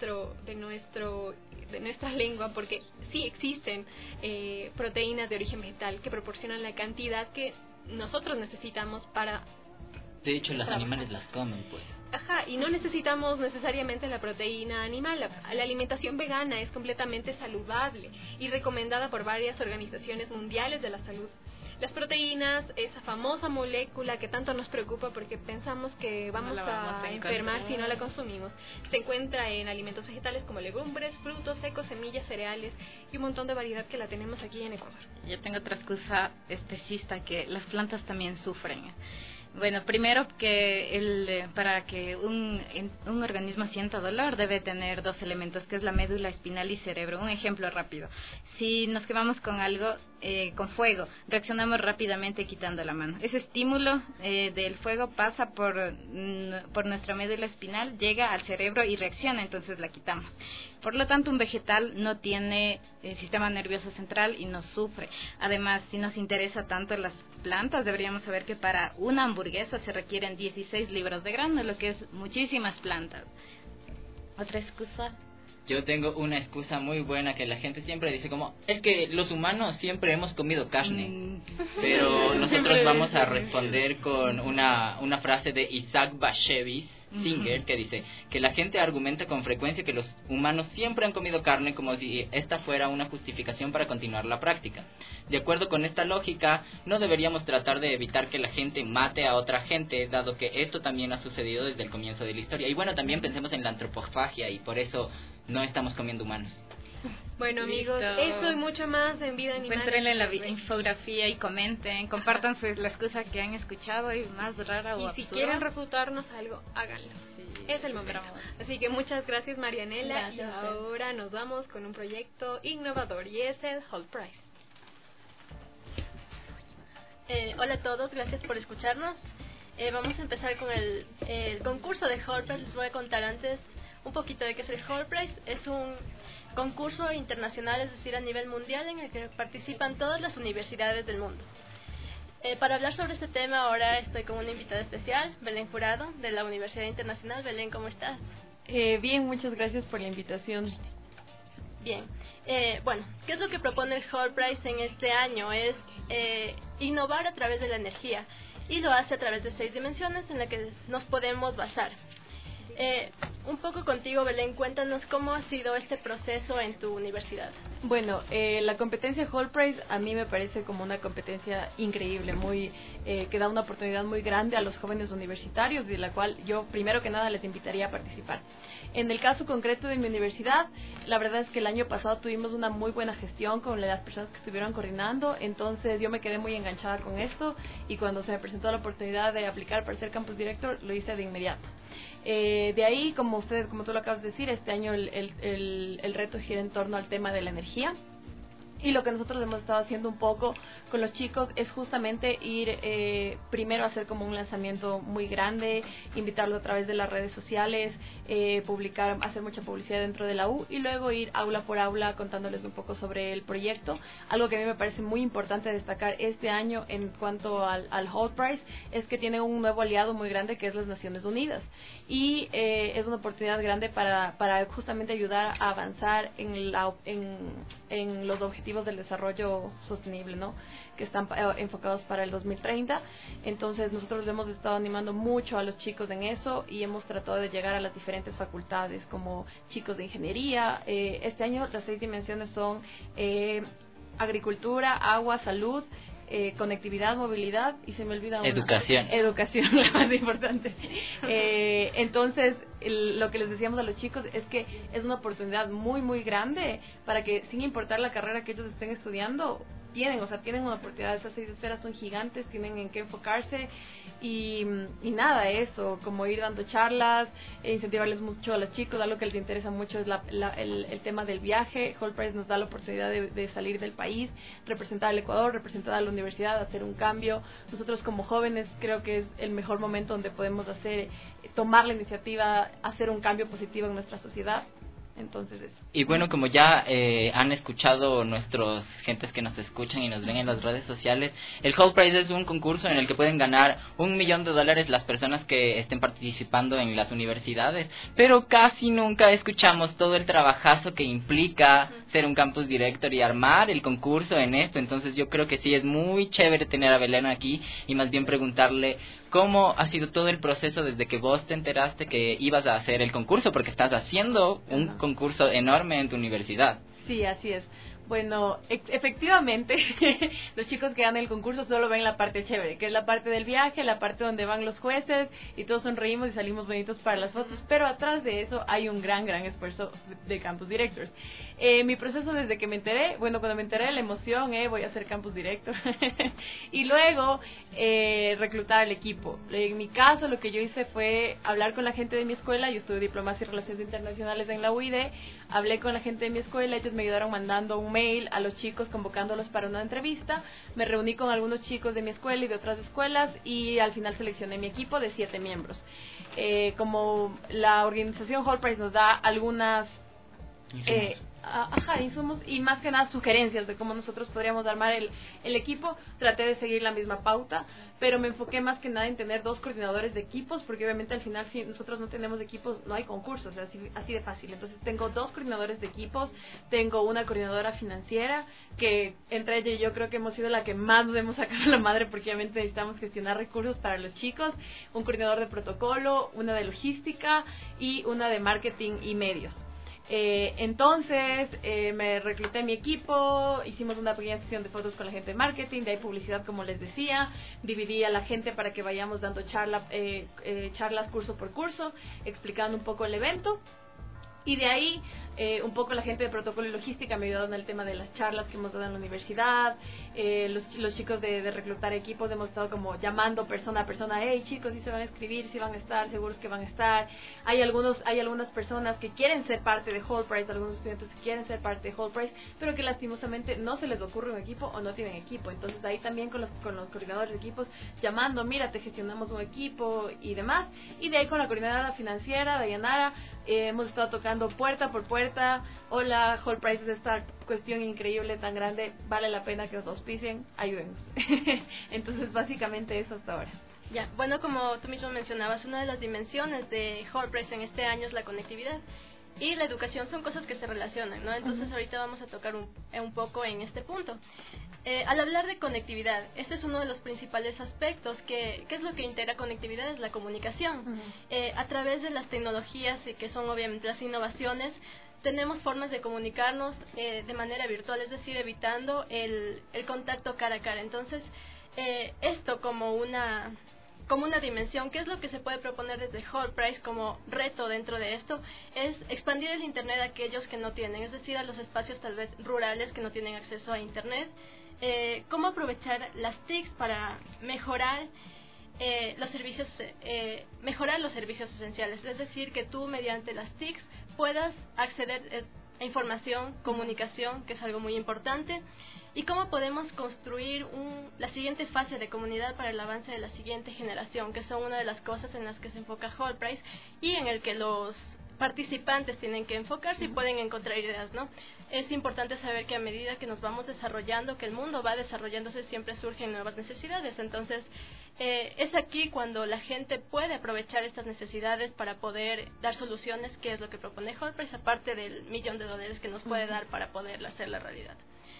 nuestra lengua, porque sí existen proteínas de origen vegetal que proporcionan la cantidad que nosotros necesitamos para...
De hecho, los animales las comen, pues.
Ajá, y no necesitamos necesariamente la proteína animal. La alimentación vegana es completamente saludable y recomendada por varias organizaciones mundiales de la salud. Las proteínas, esa famosa molécula que tanto nos preocupa porque pensamos que vamos a enfermar si no la consumimos, se encuentra en alimentos vegetales como legumbres, frutos secos, semillas, cereales y un montón de variedad que la tenemos aquí en Ecuador.
Yo tengo otra excusa especista, que las plantas también sufren. Bueno, primero que para que un organismo sienta dolor debe tener 2 elementos, que es la médula espinal y cerebro. Un ejemplo rápido: si nos quemamos con algo, con fuego, reaccionamos rápidamente quitando la mano. Ese estímulo del fuego pasa por nuestra médula espinal, llega al cerebro y reacciona, entonces la quitamos. Por lo tanto, un vegetal no tiene sistema nervioso central y no sufre. Además, si nos interesa tanto las plantas, deberíamos saber que para una hamburguesa se requieren 16 libras de grano, lo que es muchísimas plantas. ¿Otra excusa?
Yo tengo una excusa muy buena que la gente siempre dice, como, es que los humanos siempre hemos comido carne. Pero nosotros vamos a responder con una frase de Isaac Bashevis Singer, que dice que la gente argumenta con frecuencia que los humanos siempre han comido carne, como si esta fuera una justificación para continuar la práctica. De acuerdo con esta lógica, no deberíamos tratar de evitar que la gente mate a otra gente, dado que esto también ha sucedido desde el comienzo de la historia. Y bueno, también pensemos en la antropofagia, y por eso no estamos comiendo humanos.
Bueno, amigos, eso y mucho más en Vida Animal.
Encuéntrenle la infografía y comenten, compartan la excusa que han escuchado y más rara o absurda.
Y si quieren refutarnos algo, háganlo. Es el momento. Así que muchas gracias, Marianela. Gracias. Y ahora nos vamos con un proyecto innovador, y es el Hall Prize.
Hola a todos, gracias por escucharnos. Vamos a empezar con el concurso de Hall Prize. Les voy a contar antes un poquito de qué es el Hall Prize. Es un concurso internacional, es decir, a nivel mundial, en el que participan todas las universidades del mundo. Para hablar sobre este tema, ahora estoy con una invitada especial, Belén Jurado, de la Universidad Internacional. Belén, ¿cómo estás?
Bien, muchas gracias por la invitación.
Bien, bueno, ¿qué es lo que propone el Hall Prize en este año? Es innovar a través de la energía, y lo hace a través de 6 dimensiones en las que nos podemos basar. Un poco contigo, Belén, cuéntanos cómo ha sido este proceso en tu universidad.
Bueno, la competencia Hall Prize a mí me parece como una competencia increíble, que da una oportunidad muy grande a los jóvenes universitarios, de la cual yo primero que nada les invitaría a participar. En el caso concreto de mi universidad, la verdad es que el año pasado tuvimos una muy buena gestión con las personas que estuvieron coordinando, entonces yo me quedé muy enganchada con esto, y cuando se me presentó la oportunidad de aplicar para ser campus director, lo hice de inmediato. De ahí, como tú lo acabas de decir, este año el reto gira en torno al tema de la energía. Y lo que nosotros hemos estado haciendo un poco con los chicos es justamente ir primero a hacer como un lanzamiento muy grande, invitarlos a través de las redes sociales, publicar, hacer mucha publicidad dentro de la U y luego ir aula por aula contándoles un poco sobre el proyecto. Algo que a mí me parece muy importante destacar este año en cuanto al Hall Prize es que tiene un nuevo aliado muy grande que es las Naciones Unidas y es una oportunidad grande para justamente ayudar a avanzar en los objetivos del desarrollo sostenible, ¿no? Que están enfocados para el 2030. Entonces nosotros hemos estado animando mucho a los chicos en eso y hemos tratado de llegar a las diferentes facultades como chicos de ingeniería. Este año las 6 dimensiones son agricultura, agua, salud, conectividad, movilidad y se me olvida una. Educación, la más importante. Entonces, lo que les decíamos a los chicos es que es una oportunidad muy, muy grande para que, sin importar la carrera que ellos estén estudiando, tienen una oportunidad. Esas 6 esferas son gigantes, tienen en qué enfocarse y nada, eso, como ir dando charlas, incentivarles mucho a los chicos. Algo que les interesa mucho es el tema del viaje. Hall Prize nos da la oportunidad de salir del país, representar al Ecuador, representar a la universidad, hacer un cambio. Nosotros como jóvenes creo que es el mejor momento donde podemos tomar la iniciativa, hacer un cambio positivo en nuestra sociedad. Entonces eso.
Y bueno, como ya han escuchado nuestros gentes que nos escuchan y nos ven en las redes sociales, el Hall Prize es un concurso en el que pueden ganar $1 millón las personas que estén participando en las universidades, pero casi nunca escuchamos todo el trabajazo que implica ser un campus director y armar el concurso en esto. Entonces yo creo que sí es muy chévere tener a Belén aquí y más bien preguntarle ¿cómo ha sido todo el proceso desde que vos te enteraste que ibas a hacer el concurso? Porque estás haciendo un concurso enorme en tu universidad.
Sí, así es. Bueno, efectivamente, los chicos que ganan el concurso solo ven la parte chévere, que es la parte del viaje, la parte donde van los jueces y todos sonreímos y salimos bonitos para las fotos, pero atrás de eso hay un gran esfuerzo de Campus Directors. Mi proceso desde que me enteré, cuando me enteré la emoción, voy a ser Campus Director, y luego reclutar al equipo. En mi caso, lo que yo hice fue hablar con la gente de mi escuela. Yo estudié Diplomacia y Relaciones Internacionales en la UID, hablé con la gente de mi escuela, ellos me ayudaron mandando un mail a los chicos convocándolos para una entrevista. Me reuní con algunos chicos de mi escuela y de otras escuelas y al final seleccioné mi equipo de 7 miembros. Como la organización Hall Prize nos da algunas insumos y más que nada sugerencias de cómo nosotros podríamos armar el equipo, traté de seguir la misma pauta, pero me enfoqué más que nada en tener 2 coordinadores de equipos, porque obviamente al final si nosotros no tenemos equipos no hay concursos, o sea, así de fácil. Entonces tengo 2 coordinadores de equipos, tengo una coordinadora financiera que entre ella y yo creo que hemos sido la que más nos hemos sacado la madre, porque obviamente necesitamos gestionar recursos para los chicos, un coordinador de protocolo, una de logística y una de marketing y medios. Entonces me recluté a mi equipo, hicimos una pequeña sesión de fotos con la gente de marketing, de ahí publicidad como les decía, dividí a la gente para que vayamos dando charlas curso por curso, explicando un poco el evento. Y de ahí, un poco la gente de protocolo y logística me ayudaron en el tema de las charlas que hemos dado en la universidad. Los chicos de reclutar equipos hemos estado como llamando persona a persona, hey chicos, ¿sí se van a escribir? ¿Sí van a estar? ¿Seguros que van a estar? Hay algunas personas que quieren ser parte de Hall Prize, algunos estudiantes que quieren ser parte de Hall Prize, pero que lastimosamente no se les ocurre un equipo o no tienen equipo. Entonces ahí también con los coordinadores de equipos llamando, mira, te gestionamos un equipo y demás. Y de ahí con la coordinadora financiera, Dayanara, hemos estado tocando puerta por puerta. Hola, Hall Prize es esta cuestión increíble, tan grande, vale la pena que nos auspicien, ayúdenos. Entonces básicamente eso hasta ahora.
Ya, bueno, como tú mismo mencionabas, una de las dimensiones de Hall Prize en este año es la conectividad y la educación, son cosas que se relacionan, ¿no? Entonces ahorita vamos a tocar un poco en este punto. Al hablar de conectividad, este es uno de los principales aspectos. ¿Qué es lo que integra conectividad? Es la comunicación. A través de las tecnologías, que son obviamente las innovaciones, tenemos formas de comunicarnos de manera virtual, es decir, evitando el contacto cara a cara. Entonces, esto como una dimensión, ¿qué es lo que se puede proponer desde Hall Prize como reto dentro de esto? Es expandir el Internet a aquellos que no tienen, es decir, a los espacios tal vez rurales que no tienen acceso a Internet. Cómo aprovechar las TICs para mejorar los servicios esenciales, es decir, que tú mediante las TICs puedas acceder información, comunicación, que es algo muy importante, y cómo podemos construir la siguiente fase de comunidad para el avance de la siguiente generación, que son una de las cosas en las que se enfoca Whole Price y en el que los participantes tienen que enfocarse y pueden encontrar ideas, ¿no? Es importante saber que a medida que nos vamos desarrollando, que el mundo va desarrollándose, siempre surgen nuevas necesidades. Entonces, es aquí cuando la gente puede aprovechar estas necesidades para poder dar soluciones, que es lo que propone Whole Price, aparte del $1.000.000 que nos puede dar para poder hacer la realidad.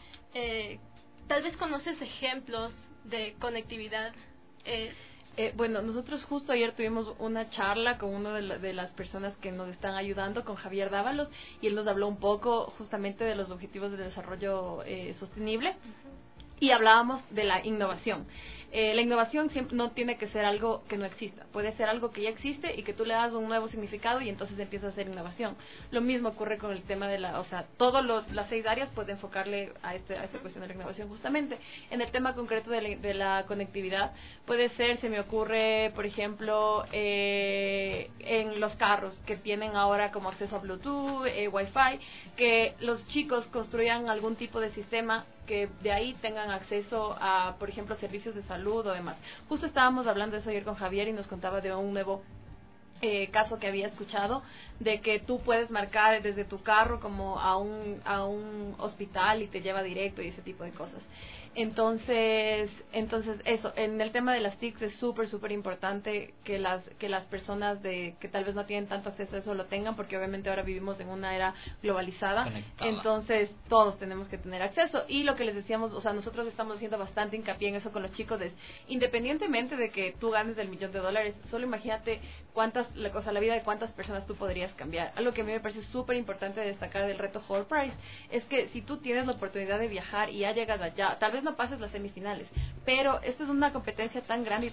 Tal vez conoces ejemplos de conectividad.
Bueno, nosotros justo ayer tuvimos una charla con una de las personas que nos están ayudando, con Javier Dávalos, y él nos habló un poco justamente de los objetivos de desarrollo sostenible, y hablábamos de la innovación. La innovación siempre no tiene que ser algo que no exista, puede ser algo que ya existe y que tú le das un nuevo significado y entonces empieza a ser innovación. Lo mismo ocurre con el tema de todas las 6 áreas puede enfocarle a esta cuestión de la innovación justamente. En el tema concreto de la conectividad, puede ser, se me ocurre, por ejemplo, en los carros que tienen ahora como acceso a Bluetooth, Wi-Fi, que los chicos construyan algún tipo de sistema que de ahí tengan acceso a, por ejemplo, servicios de salud o demás. Justo estábamos hablando de eso ayer con Javier y nos contaba de un nuevo caso que había escuchado, de que tú puedes marcar desde tu carro como a un hospital y te lleva directo y ese tipo de cosas. Entonces eso, en el tema de las TICs es súper importante que las personas que tal vez no tienen tanto acceso a eso lo tengan, porque obviamente ahora vivimos en una era globalizada, entonces todos tenemos que tener acceso. Y lo que les decíamos, o sea, nosotros estamos haciendo bastante hincapié en eso con los chicos, es independientemente de que tú ganes del $1.000.000, solo imagínate la vida de cuántas personas tú podrías cambiar. Algo que a mí me parece súper importante destacar del reto Whole Price es que si tú tienes la oportunidad de viajar y ya llegas allá, tal vez no pases las semifinales, pero esta es una competencia tan grande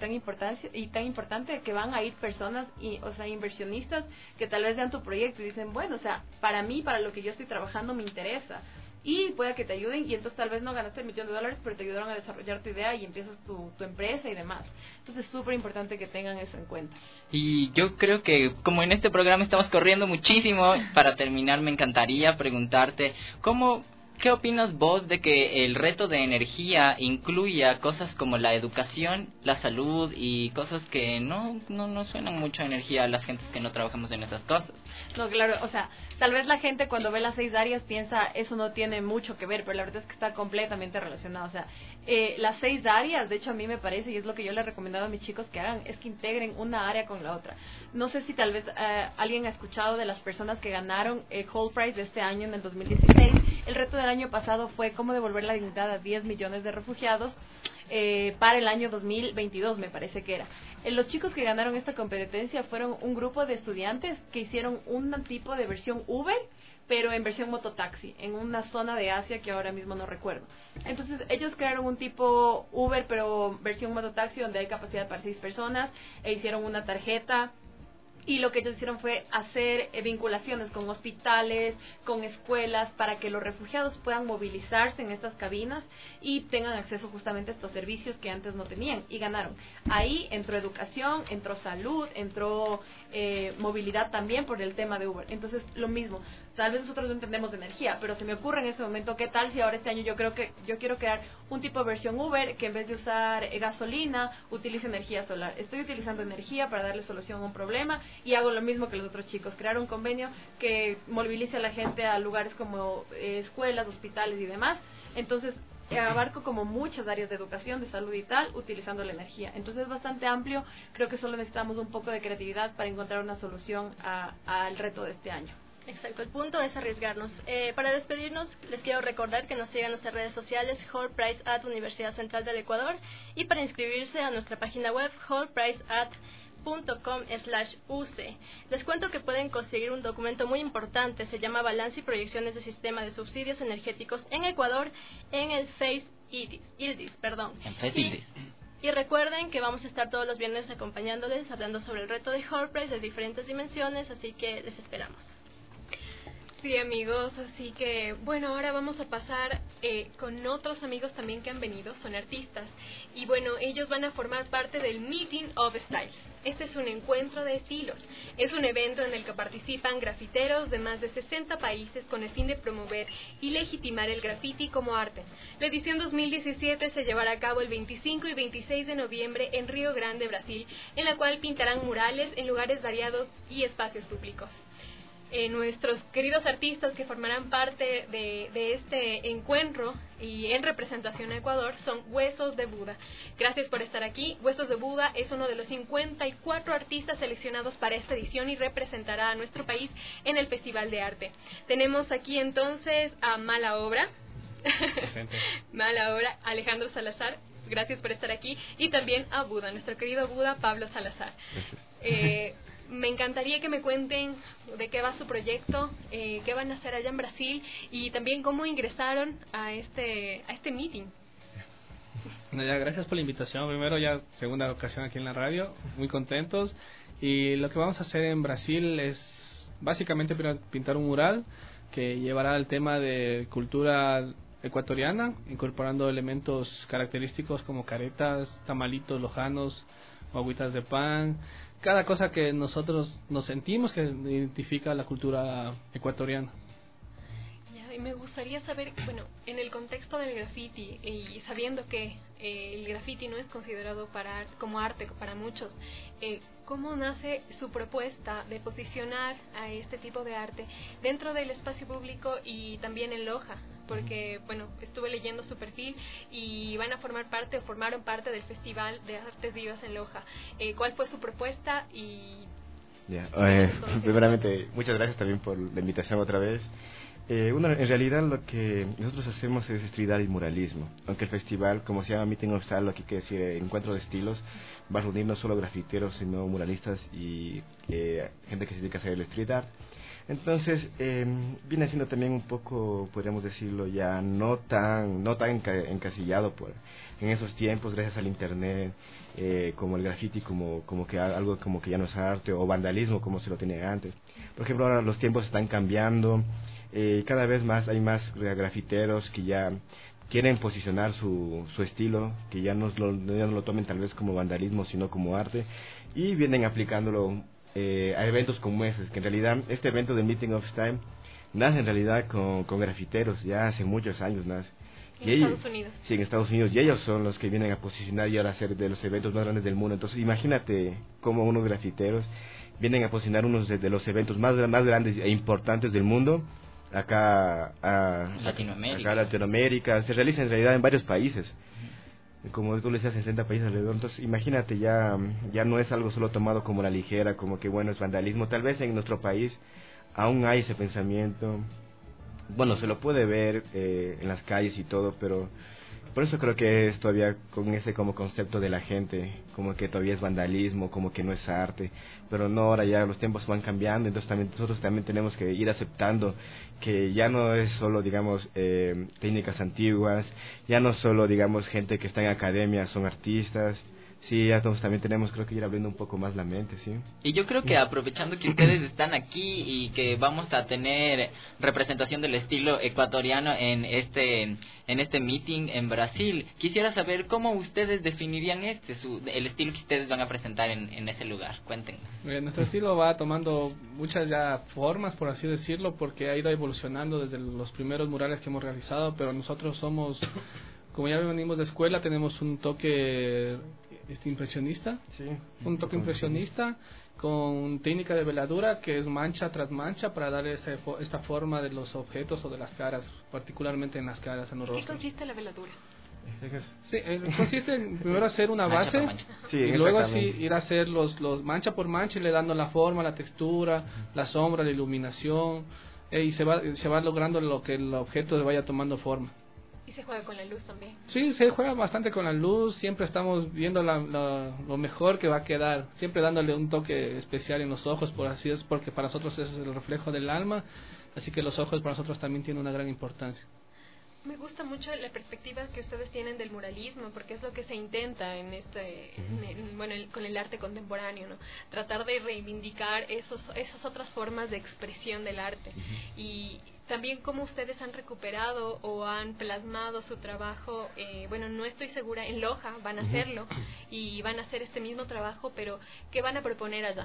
y tan importante que van a ir personas, inversionistas que tal vez vean tu proyecto y dicen, bueno, o sea, para mí, para lo que yo estoy trabajando me interesa, y pueda que te ayuden, y entonces tal vez no ganaste el $1.000.000, pero te ayudaron a desarrollar tu idea y empiezas tu empresa y demás. Entonces es súper importante que tengan eso en cuenta.
Y yo creo que como en este programa estamos corriendo muchísimo, para terminar me encantaría preguntarte ¿qué opinas vos de que el reto de energía incluya cosas como la educación, la salud y cosas que no suenan mucho a energía a las gentes que no trabajamos en esas cosas?
No, claro, o sea, tal vez la gente cuando ve las 6 áreas piensa eso no tiene mucho que ver, pero la verdad es que está completamente relacionado. O sea, las 6 áreas, de hecho a mí me parece, y es lo que yo les he recomendado a mis chicos que hagan, es que integren una área con la otra. No sé si tal vez alguien ha escuchado de las personas que ganaron el Whole Price de este año, en el 2016. El reto del año pasado fue cómo devolver la dignidad a 10 millones de refugiados para el año 2022, me parece que era. Los chicos que ganaron esta competencia fueron un grupo de estudiantes que hicieron un tipo de versión Uber, pero en versión mototaxi, en una zona de Asia que ahora mismo no recuerdo. Entonces ellos crearon un tipo Uber, pero versión mototaxi, donde hay capacidad para 6 personas, e hicieron una tarjeta. Y lo que ellos hicieron fue hacer vinculaciones con hospitales, con escuelas, para que los refugiados puedan movilizarse en estas cabinas y tengan acceso justamente a estos servicios que antes no tenían. Y ganaron. Ahí entró educación, entró salud, entró movilidad también por el tema de Uber. Entonces, lo mismo. Tal vez nosotros no entendemos de energía, pero se me ocurre en este momento, ¿qué tal si ahora este año yo quiero crear un tipo de versión Uber que en vez de usar gasolina, utilice energía solar? Estoy utilizando energía para darle solución a un problema y hago lo mismo que los otros chicos, crear un convenio que movilice a la gente a lugares como escuelas, hospitales y demás. Entonces, abarco como muchas áreas de educación, de salud y tal, utilizando la energía. Entonces es bastante amplio, creo que solo necesitamos un poco de creatividad para encontrar una solución al reto de este año.
Exacto, el punto es arriesgarnos. Para despedirnos, les quiero recordar que nos sigan en nuestras redes sociales, Whole Price at Universidad Central del Ecuador, y para inscribirse a nuestra página web, wholepriceat.com/UC. Les cuento que pueden conseguir un documento muy importante, se llama Balance y Proyecciones de Sistema de Subsidios Energéticos en Ecuador, en el Face ILDIS.
En Face ILDIS.
Y recuerden que vamos a estar todos los viernes acompañándoles, hablando sobre el reto de Whole Price de diferentes dimensiones, así que les esperamos.
Sí, amigos, así que bueno, ahora vamos a pasar con otros amigos también que han venido, son artistas, y bueno, ellos van a formar parte del Meeting of Styles. Este es un encuentro de estilos, es un evento en el que participan grafiteros de más de 60 países con el fin de promover y legitimar el graffiti como arte. La edición 2017 se llevará a cabo el 25 y 26 de noviembre en Río Grande, Brasil, en la cual pintarán murales en lugares variados y espacios públicos. Nuestros queridos artistas que formarán parte de este encuentro y en representación a Ecuador son Huesos de Buda. Gracias por estar aquí. Huesos de Buda es uno de los 54 artistas seleccionados para esta edición y representará a nuestro país en el Festival de Arte. Tenemos aquí entonces a Mala Obra, Mala Obra, Alejandro Salazar. Gracias por estar aquí. Y también a Buda, nuestro querido Buda, Pablo Salazar. Gracias. Me encantaría que me cuenten de qué va su proyecto, qué van a hacer allá en Brasil y también cómo ingresaron a este meeting.
Bueno, ya, gracias por la invitación. Primero, ya segunda ocasión aquí en la radio, muy contentos. Y lo que vamos a hacer en Brasil es básicamente pintar un mural que llevará el tema de cultura ecuatoriana, incorporando elementos característicos como caretas, tamalitos lojanos, agüitas de pan, cada cosa que nosotros nos sentimos que identifica la cultura ecuatoriana.
Ya, y me gustaría saber, bueno, en el contexto del graffiti y sabiendo que el graffiti no es considerado como arte para muchos, ¿cómo nace su propuesta de posicionar a este tipo de arte dentro del espacio público y también en Loja? Porque, bueno, estuve leyendo su perfil y van a formar parte o formaron parte del Festival de Artes Vivas en Loja. ¿Cuál fue su propuesta?
Primeramente, muchas gracias también por la invitación otra vez. En realidad lo que nosotros hacemos es street art y muralismo, aunque el festival, como se llama Meeting of Style, lo que quiere decir encuentro de estilos, va a reunir no solo grafiteros, sino muralistas y gente que se dedica a hacer el street art. Entonces, viene siendo también un poco, podríamos decirlo, ya no tan encasillado en esos tiempos, gracias al internet, como el graffiti, como que algo como que ya no es arte, o vandalismo como se lo tenía antes. Por ejemplo, ahora los tiempos están cambiando, cada vez más hay más grafiteros que ya quieren posicionar su estilo, que ya no lo tomen tal vez como vandalismo, sino como arte, y vienen aplicándolo a eventos como ese, que en realidad este evento del Meeting of Style nace en realidad con grafiteros, ya hace muchos años nace.
En Estados Unidos.
Sí, en Estados Unidos, y ellos son los que vienen a posicionar y ahora a hacer de los eventos más grandes del mundo. Entonces imagínate cómo unos grafiteros vienen a posicionar unos de los eventos más grandes e importantes del mundo acá a Latinoamérica. Se realiza en realidad en varios países, como tú le decías, en 60 países alrededor. Entonces imagínate, ya no es algo solo tomado como la ligera, como que bueno, es vandalismo. Tal vez en nuestro país aún hay ese pensamiento, bueno, se lo puede ver en las calles y todo, pero por eso creo que es todavía con ese como concepto de la gente, como que todavía es vandalismo, como que no es arte. Pero no, ahora ya los tiempos van cambiando, entonces nosotros también tenemos que ir aceptando que ya no es solo, digamos, técnicas antiguas, ya no solo, digamos, gente que está en academia son artistas. Sí, ya todos también tenemos, creo que ir abriendo un poco más la mente, ¿sí?
Y yo creo que aprovechando que ustedes están aquí y que vamos a tener representación del estilo ecuatoriano en este meeting en Brasil, quisiera saber cómo ustedes definirían el estilo que ustedes van a presentar en ese lugar. Cuéntenos.
Nuestro estilo va tomando muchas ya formas, por así decirlo, porque ha ido evolucionando desde los primeros murales que hemos realizado, pero nosotros somos, como ya venimos de escuela, tenemos un toque impresionista, sí, un toque impresionista con técnica de veladura que es mancha tras mancha para dar esta forma de los objetos o de las caras, particularmente en las caras, en los rostros.
¿Qué consiste la veladura?
Sí, consiste en primero hacer una base
sí,
y luego así ir a hacer los mancha por mancha y le dando la forma, la textura, la sombra, la iluminación, y se va logrando lo que el objeto vaya tomando forma.
¿Y se juega con la luz también?
Sí, se juega bastante con la luz, siempre estamos viendo lo mejor que va a quedar, siempre dándole un toque especial en los ojos, por así es, porque para nosotros es el reflejo del alma, así que los ojos para nosotros también tienen una gran importancia.
Me gusta mucho la perspectiva que ustedes tienen del muralismo, porque es lo que se intenta en con el arte contemporáneo, ¿no? Tratar de reivindicar esas otras formas de expresión del arte. Y también cómo ustedes han recuperado o han plasmado su trabajo, no estoy segura, en Loja van a hacerlo y van a hacer este mismo trabajo, pero ¿qué van a proponer allá?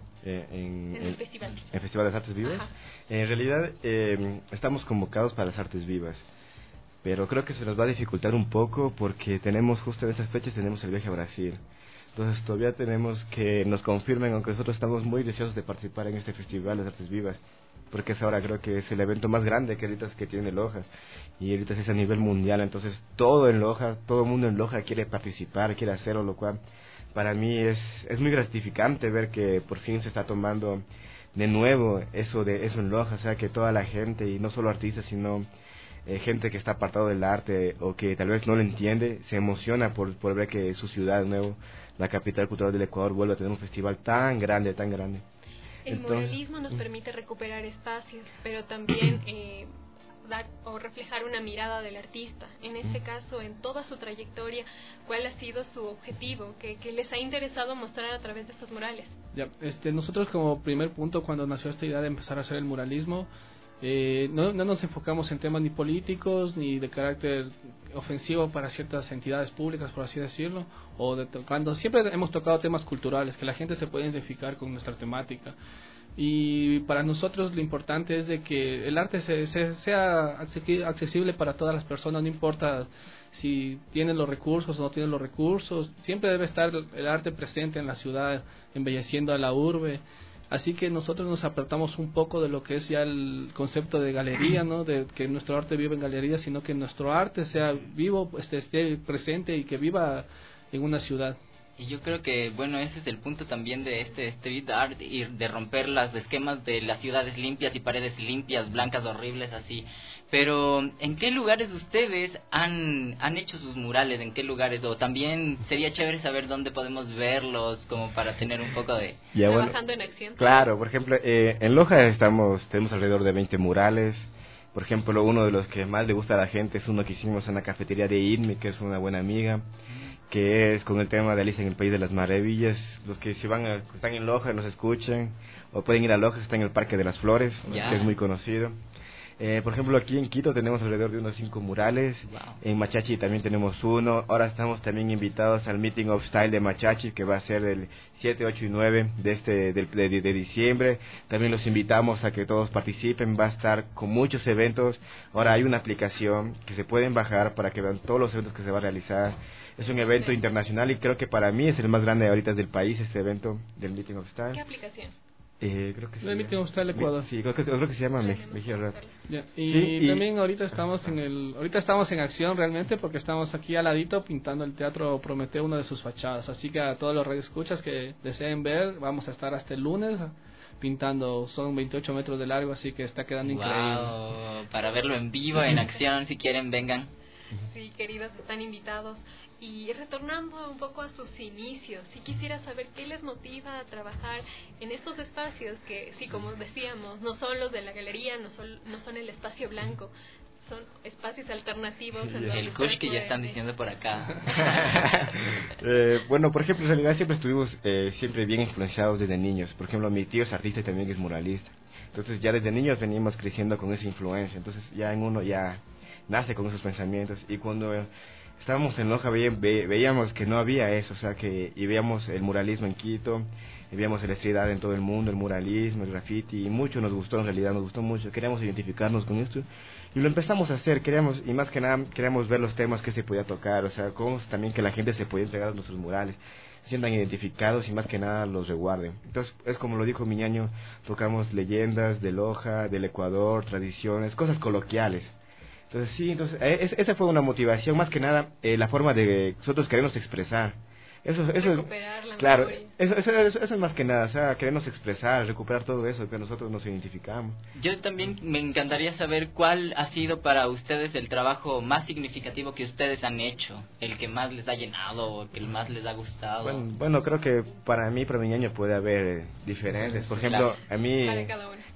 En el festival.
¿En el Festival de las Artes Vivas? En realidad estamos convocados para las Artes Vivas, pero creo que se nos va a dificultar un poco porque tenemos justo en esas fechas tenemos el viaje a Brasil. Entonces todavía tenemos que nos confirmen, aunque nosotros estamos muy deseosos de participar en este Festival de las Artes Vivas, porque es ahora creo que es el evento más grande que ahorita que tiene Loja, y ahorita es a nivel mundial. Entonces todo en Loja, todo el mundo en Loja quiere participar, quiere hacerlo, lo cual para mí es muy gratificante ver que por fin se está tomando de nuevo eso en Loja, o sea, que toda la gente, y no solo artistas, sino gente que está apartado del arte o que tal vez no lo entiende, se emociona por ver que su ciudad de nuevo, la capital cultural del Ecuador, vuelve a tener un festival tan grande, tan grande.
El muralismo nos permite recuperar espacios, pero también dar o reflejar una mirada del artista. En este caso, en toda su trayectoria, ¿cuál ha sido su objetivo? ¿Qué les ha interesado mostrar a través de estos murales?
Ya, nosotros como primer punto, cuando nació esta idea de empezar a hacer el muralismo, no nos enfocamos en temas ni políticos ni de carácter ofensivo para ciertas entidades públicas, por así decirlo, cuando siempre hemos tocado temas culturales, que la gente se puede identificar con nuestra temática. Y para nosotros lo importante es de que el arte sea accesible para todas las personas, no importa si tienen los recursos o no tienen los recursos, siempre debe estar el arte presente en la ciudad, embelleciendo a la urbe. Así que nosotros nos apartamos un poco de lo que es ya el concepto de galería, ¿no? De que nuestro arte viva en galería, sino que nuestro arte sea vivo, esté presente y que viva en una ciudad.
Y yo creo que, ese es el punto también de este street art, y de romper los esquemas de las ciudades limpias y paredes limpias, blancas, horribles, así. Pero, ¿en qué lugares ustedes han hecho sus murales? ¿En qué lugares? O también sería chévere saber dónde podemos verlos, como para tener un poco de...
Trabajando en acción.
Claro, por ejemplo, en Loja tenemos alrededor de 20 murales. Por ejemplo, uno de los que más le gusta a la gente es uno que hicimos en la cafetería de Irmi, que es una buena amiga, que es con el tema de Alicia en el País de las Maravillas. Los que están en Loja nos escuchan, o pueden ir a Loja, está en el Parque de las Flores, que es muy conocido. Por ejemplo, aquí en Quito tenemos alrededor de unos 5 murales. Wow. En Machachi también tenemos uno. Ahora estamos también invitados al Meeting of Style de Machachi, que va a ser del 7, 8 y 9 de diciembre. También los invitamos a que todos participen. Va a estar con muchos eventos. Ahora hay una aplicación que se pueden bajar para que vean todos los eventos que se va a realizar. Es un evento internacional y creo que para mí es el más grande ahorita del país, este evento del Meeting of Style.
¿Qué aplicación?
Creo que
el Meeting of Style Ecuador.
Sí, creo que se llama Mejía Rap.
Y también ahorita estamos en acción realmente, porque estamos aquí al ladito pintando el Teatro Prometeo, una de sus fachadas. Así que a todos los radioescuchas que deseen ver, vamos a estar hasta el lunes pintando. Son 28 metros de largo, así que está quedando increíble.
Para verlo en vivo, en acción, si quieren, vengan.
Sí, queridos, están invitados. Y retornando un poco a sus inicios, sí quisiera saber qué les motiva a trabajar en estos espacios que, sí, como decíamos, no son los de la galería, no son el espacio blanco, son espacios alternativos.
El kush que ya están diciendo por acá.
Por ejemplo, en realidad siempre estuvimos siempre bien influenciados desde niños. Por ejemplo, mi tío es artista y también es muralista. Entonces ya desde niños veníamos creciendo con esa influencia. Entonces ya en uno ya nace con esos pensamientos. Y cuando estábamos en Loja veíamos que no había eso, o sea, y veíamos el muralismo en Quito, y veíamos el street art en todo el mundo, el muralismo, el graffiti, y mucho nos gustó, en realidad nos gustó mucho, queríamos identificarnos con esto, y lo empezamos a hacer, y más que nada queríamos ver los temas que se podía tocar, o sea, cómo también que la gente se podía entregar a nuestros murales, se sientan identificados y más que nada los resguarden. Entonces, es como lo dijo mi ñaño, tocamos leyendas de Loja, del Ecuador, tradiciones, cosas coloquiales. Entonces sí, esa fue una motivación, más que nada la forma de nosotros queremos expresar. Eso es claro, eso es más que nada, o sea, queremos expresar, recuperar todo eso que nosotros nos identificamos.
Yo también me encantaría saber cuál ha sido para ustedes el trabajo más significativo que ustedes han hecho, el que más les ha llenado o el que más les ha gustado.
Bueno, creo que para mi ñaño puede haber diferentes. Por ejemplo, a mí,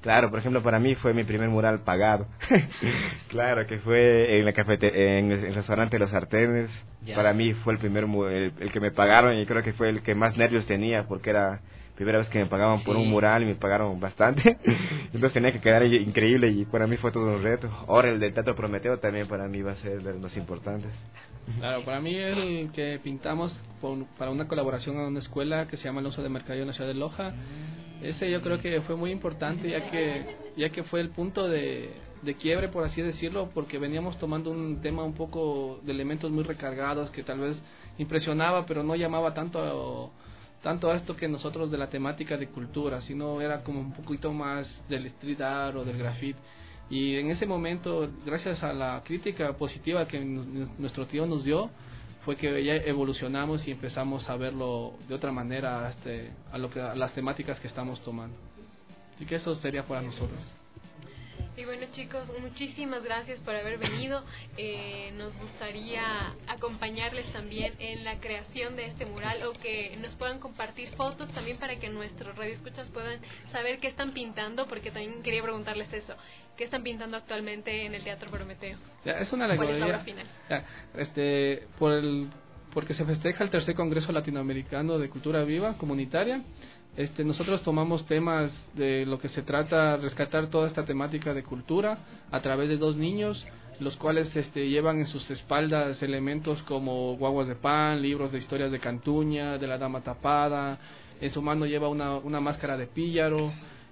Claro, por ejemplo, para mí fue mi primer mural pagado. Claro, que fue en la en el restaurante Los Sartenes.
Ya.
Para mí fue el primer el que me pagaron, y creo que fue el que más nervios tenía, porque era primera vez que me pagaban por un mural y me pagaron bastante. Entonces tenía que quedar increíble, y para mí fue todo un reto. Ahora el del Teatro Prometeo también para mí va a ser de los más importantes.
Claro, para mí el que pintamos para una colaboración a una escuela que se llama Alonso de Mercadillo en la ciudad de Loja, ese yo creo que fue muy importante, ya que fue el punto de quiebre, por así decirlo, porque veníamos tomando un tema un poco de elementos muy recargados que tal vez impresionaba, pero no llamaba tanto a esto que nosotros de la temática de cultura, sino era como un poquito más del street art o del graffiti. Y en ese momento, gracias a la crítica positiva que nuestro tío nos dio, fue que ya evolucionamos y empezamos a verlo de otra manera a las temáticas que estamos tomando. Así que eso sería para nosotros.
Y bueno, chicos, muchísimas gracias por haber venido. Nos gustaría acompañarles también en la creación de este mural, o que nos puedan compartir fotos también para que nuestros radioescuchas puedan saber qué están pintando, porque también quería preguntarles eso. ¿Qué están pintando actualmente en el Teatro Prometeo?
Ya, es una alegoría.
¿Cuál es la obra final?
Ya, porque se festeja el tercer Congreso Latinoamericano de Cultura Viva Comunitaria. Nosotros tomamos temas de lo que se trata, rescatar toda esta temática de cultura a través de dos niños, los cuales llevan en sus espaldas elementos como guaguas de pan, libros de historias de Cantuña, de la Dama Tapada. En su mano lleva una máscara de píllaro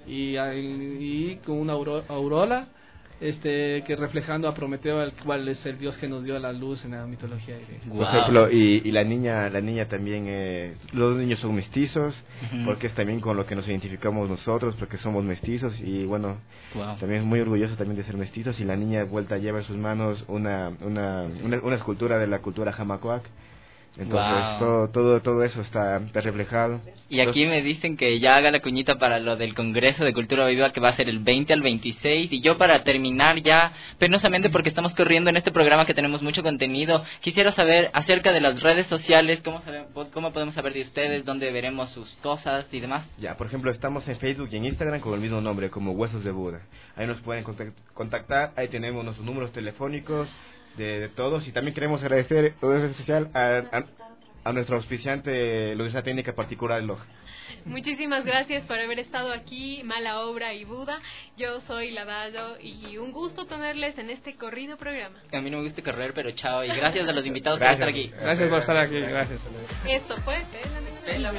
y con una aureola, que reflejando a Prometeo, el cual es el dios que nos dio la luz en la mitología griega.
Por ejemplo, y la niña también los niños son mestizos, porque es también con lo que nos identificamos nosotros, porque somos mestizos, y bueno, también es muy orgulloso también de ser mestizos. Y la niña vuelta lleva en sus manos una escultura de la cultura Jamacoac. Entonces todo eso está reflejado.
Y aquí me dicen que ya haga la cuñita para lo del Congreso de Cultura Viva, que va a ser el 20 al 26. Y yo, para terminar ya, penosamente, porque estamos corriendo en este programa que tenemos mucho contenido, quisiera saber acerca de las redes sociales, cómo podemos saber de ustedes, dónde veremos sus cosas y demás.
Ya, por ejemplo, estamos en Facebook y en Instagram con el mismo nombre, como Huesos de Buda. Ahí nos pueden contactar, ahí tenemos nuestros números telefónicos de todos, y también queremos agradecer todo eso especial a nuestro auspiciante, la Universidad Técnica Particular de Loja.
Muchísimas gracias por haber estado aquí, Mala Obra y Buda. Yo soy Ladallo, y un gusto tenerles en este corrido programa.
A mí no me gusta correr, pero chao, y gracias a los invitados por estar aquí.
Gracias por estar aquí, gracias.
Esto fue Pélame.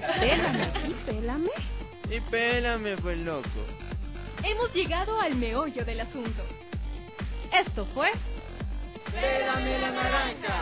Y pélame, pues loco.
Hemos llegado al meollo del asunto. Esto fue
Pélame la naranja.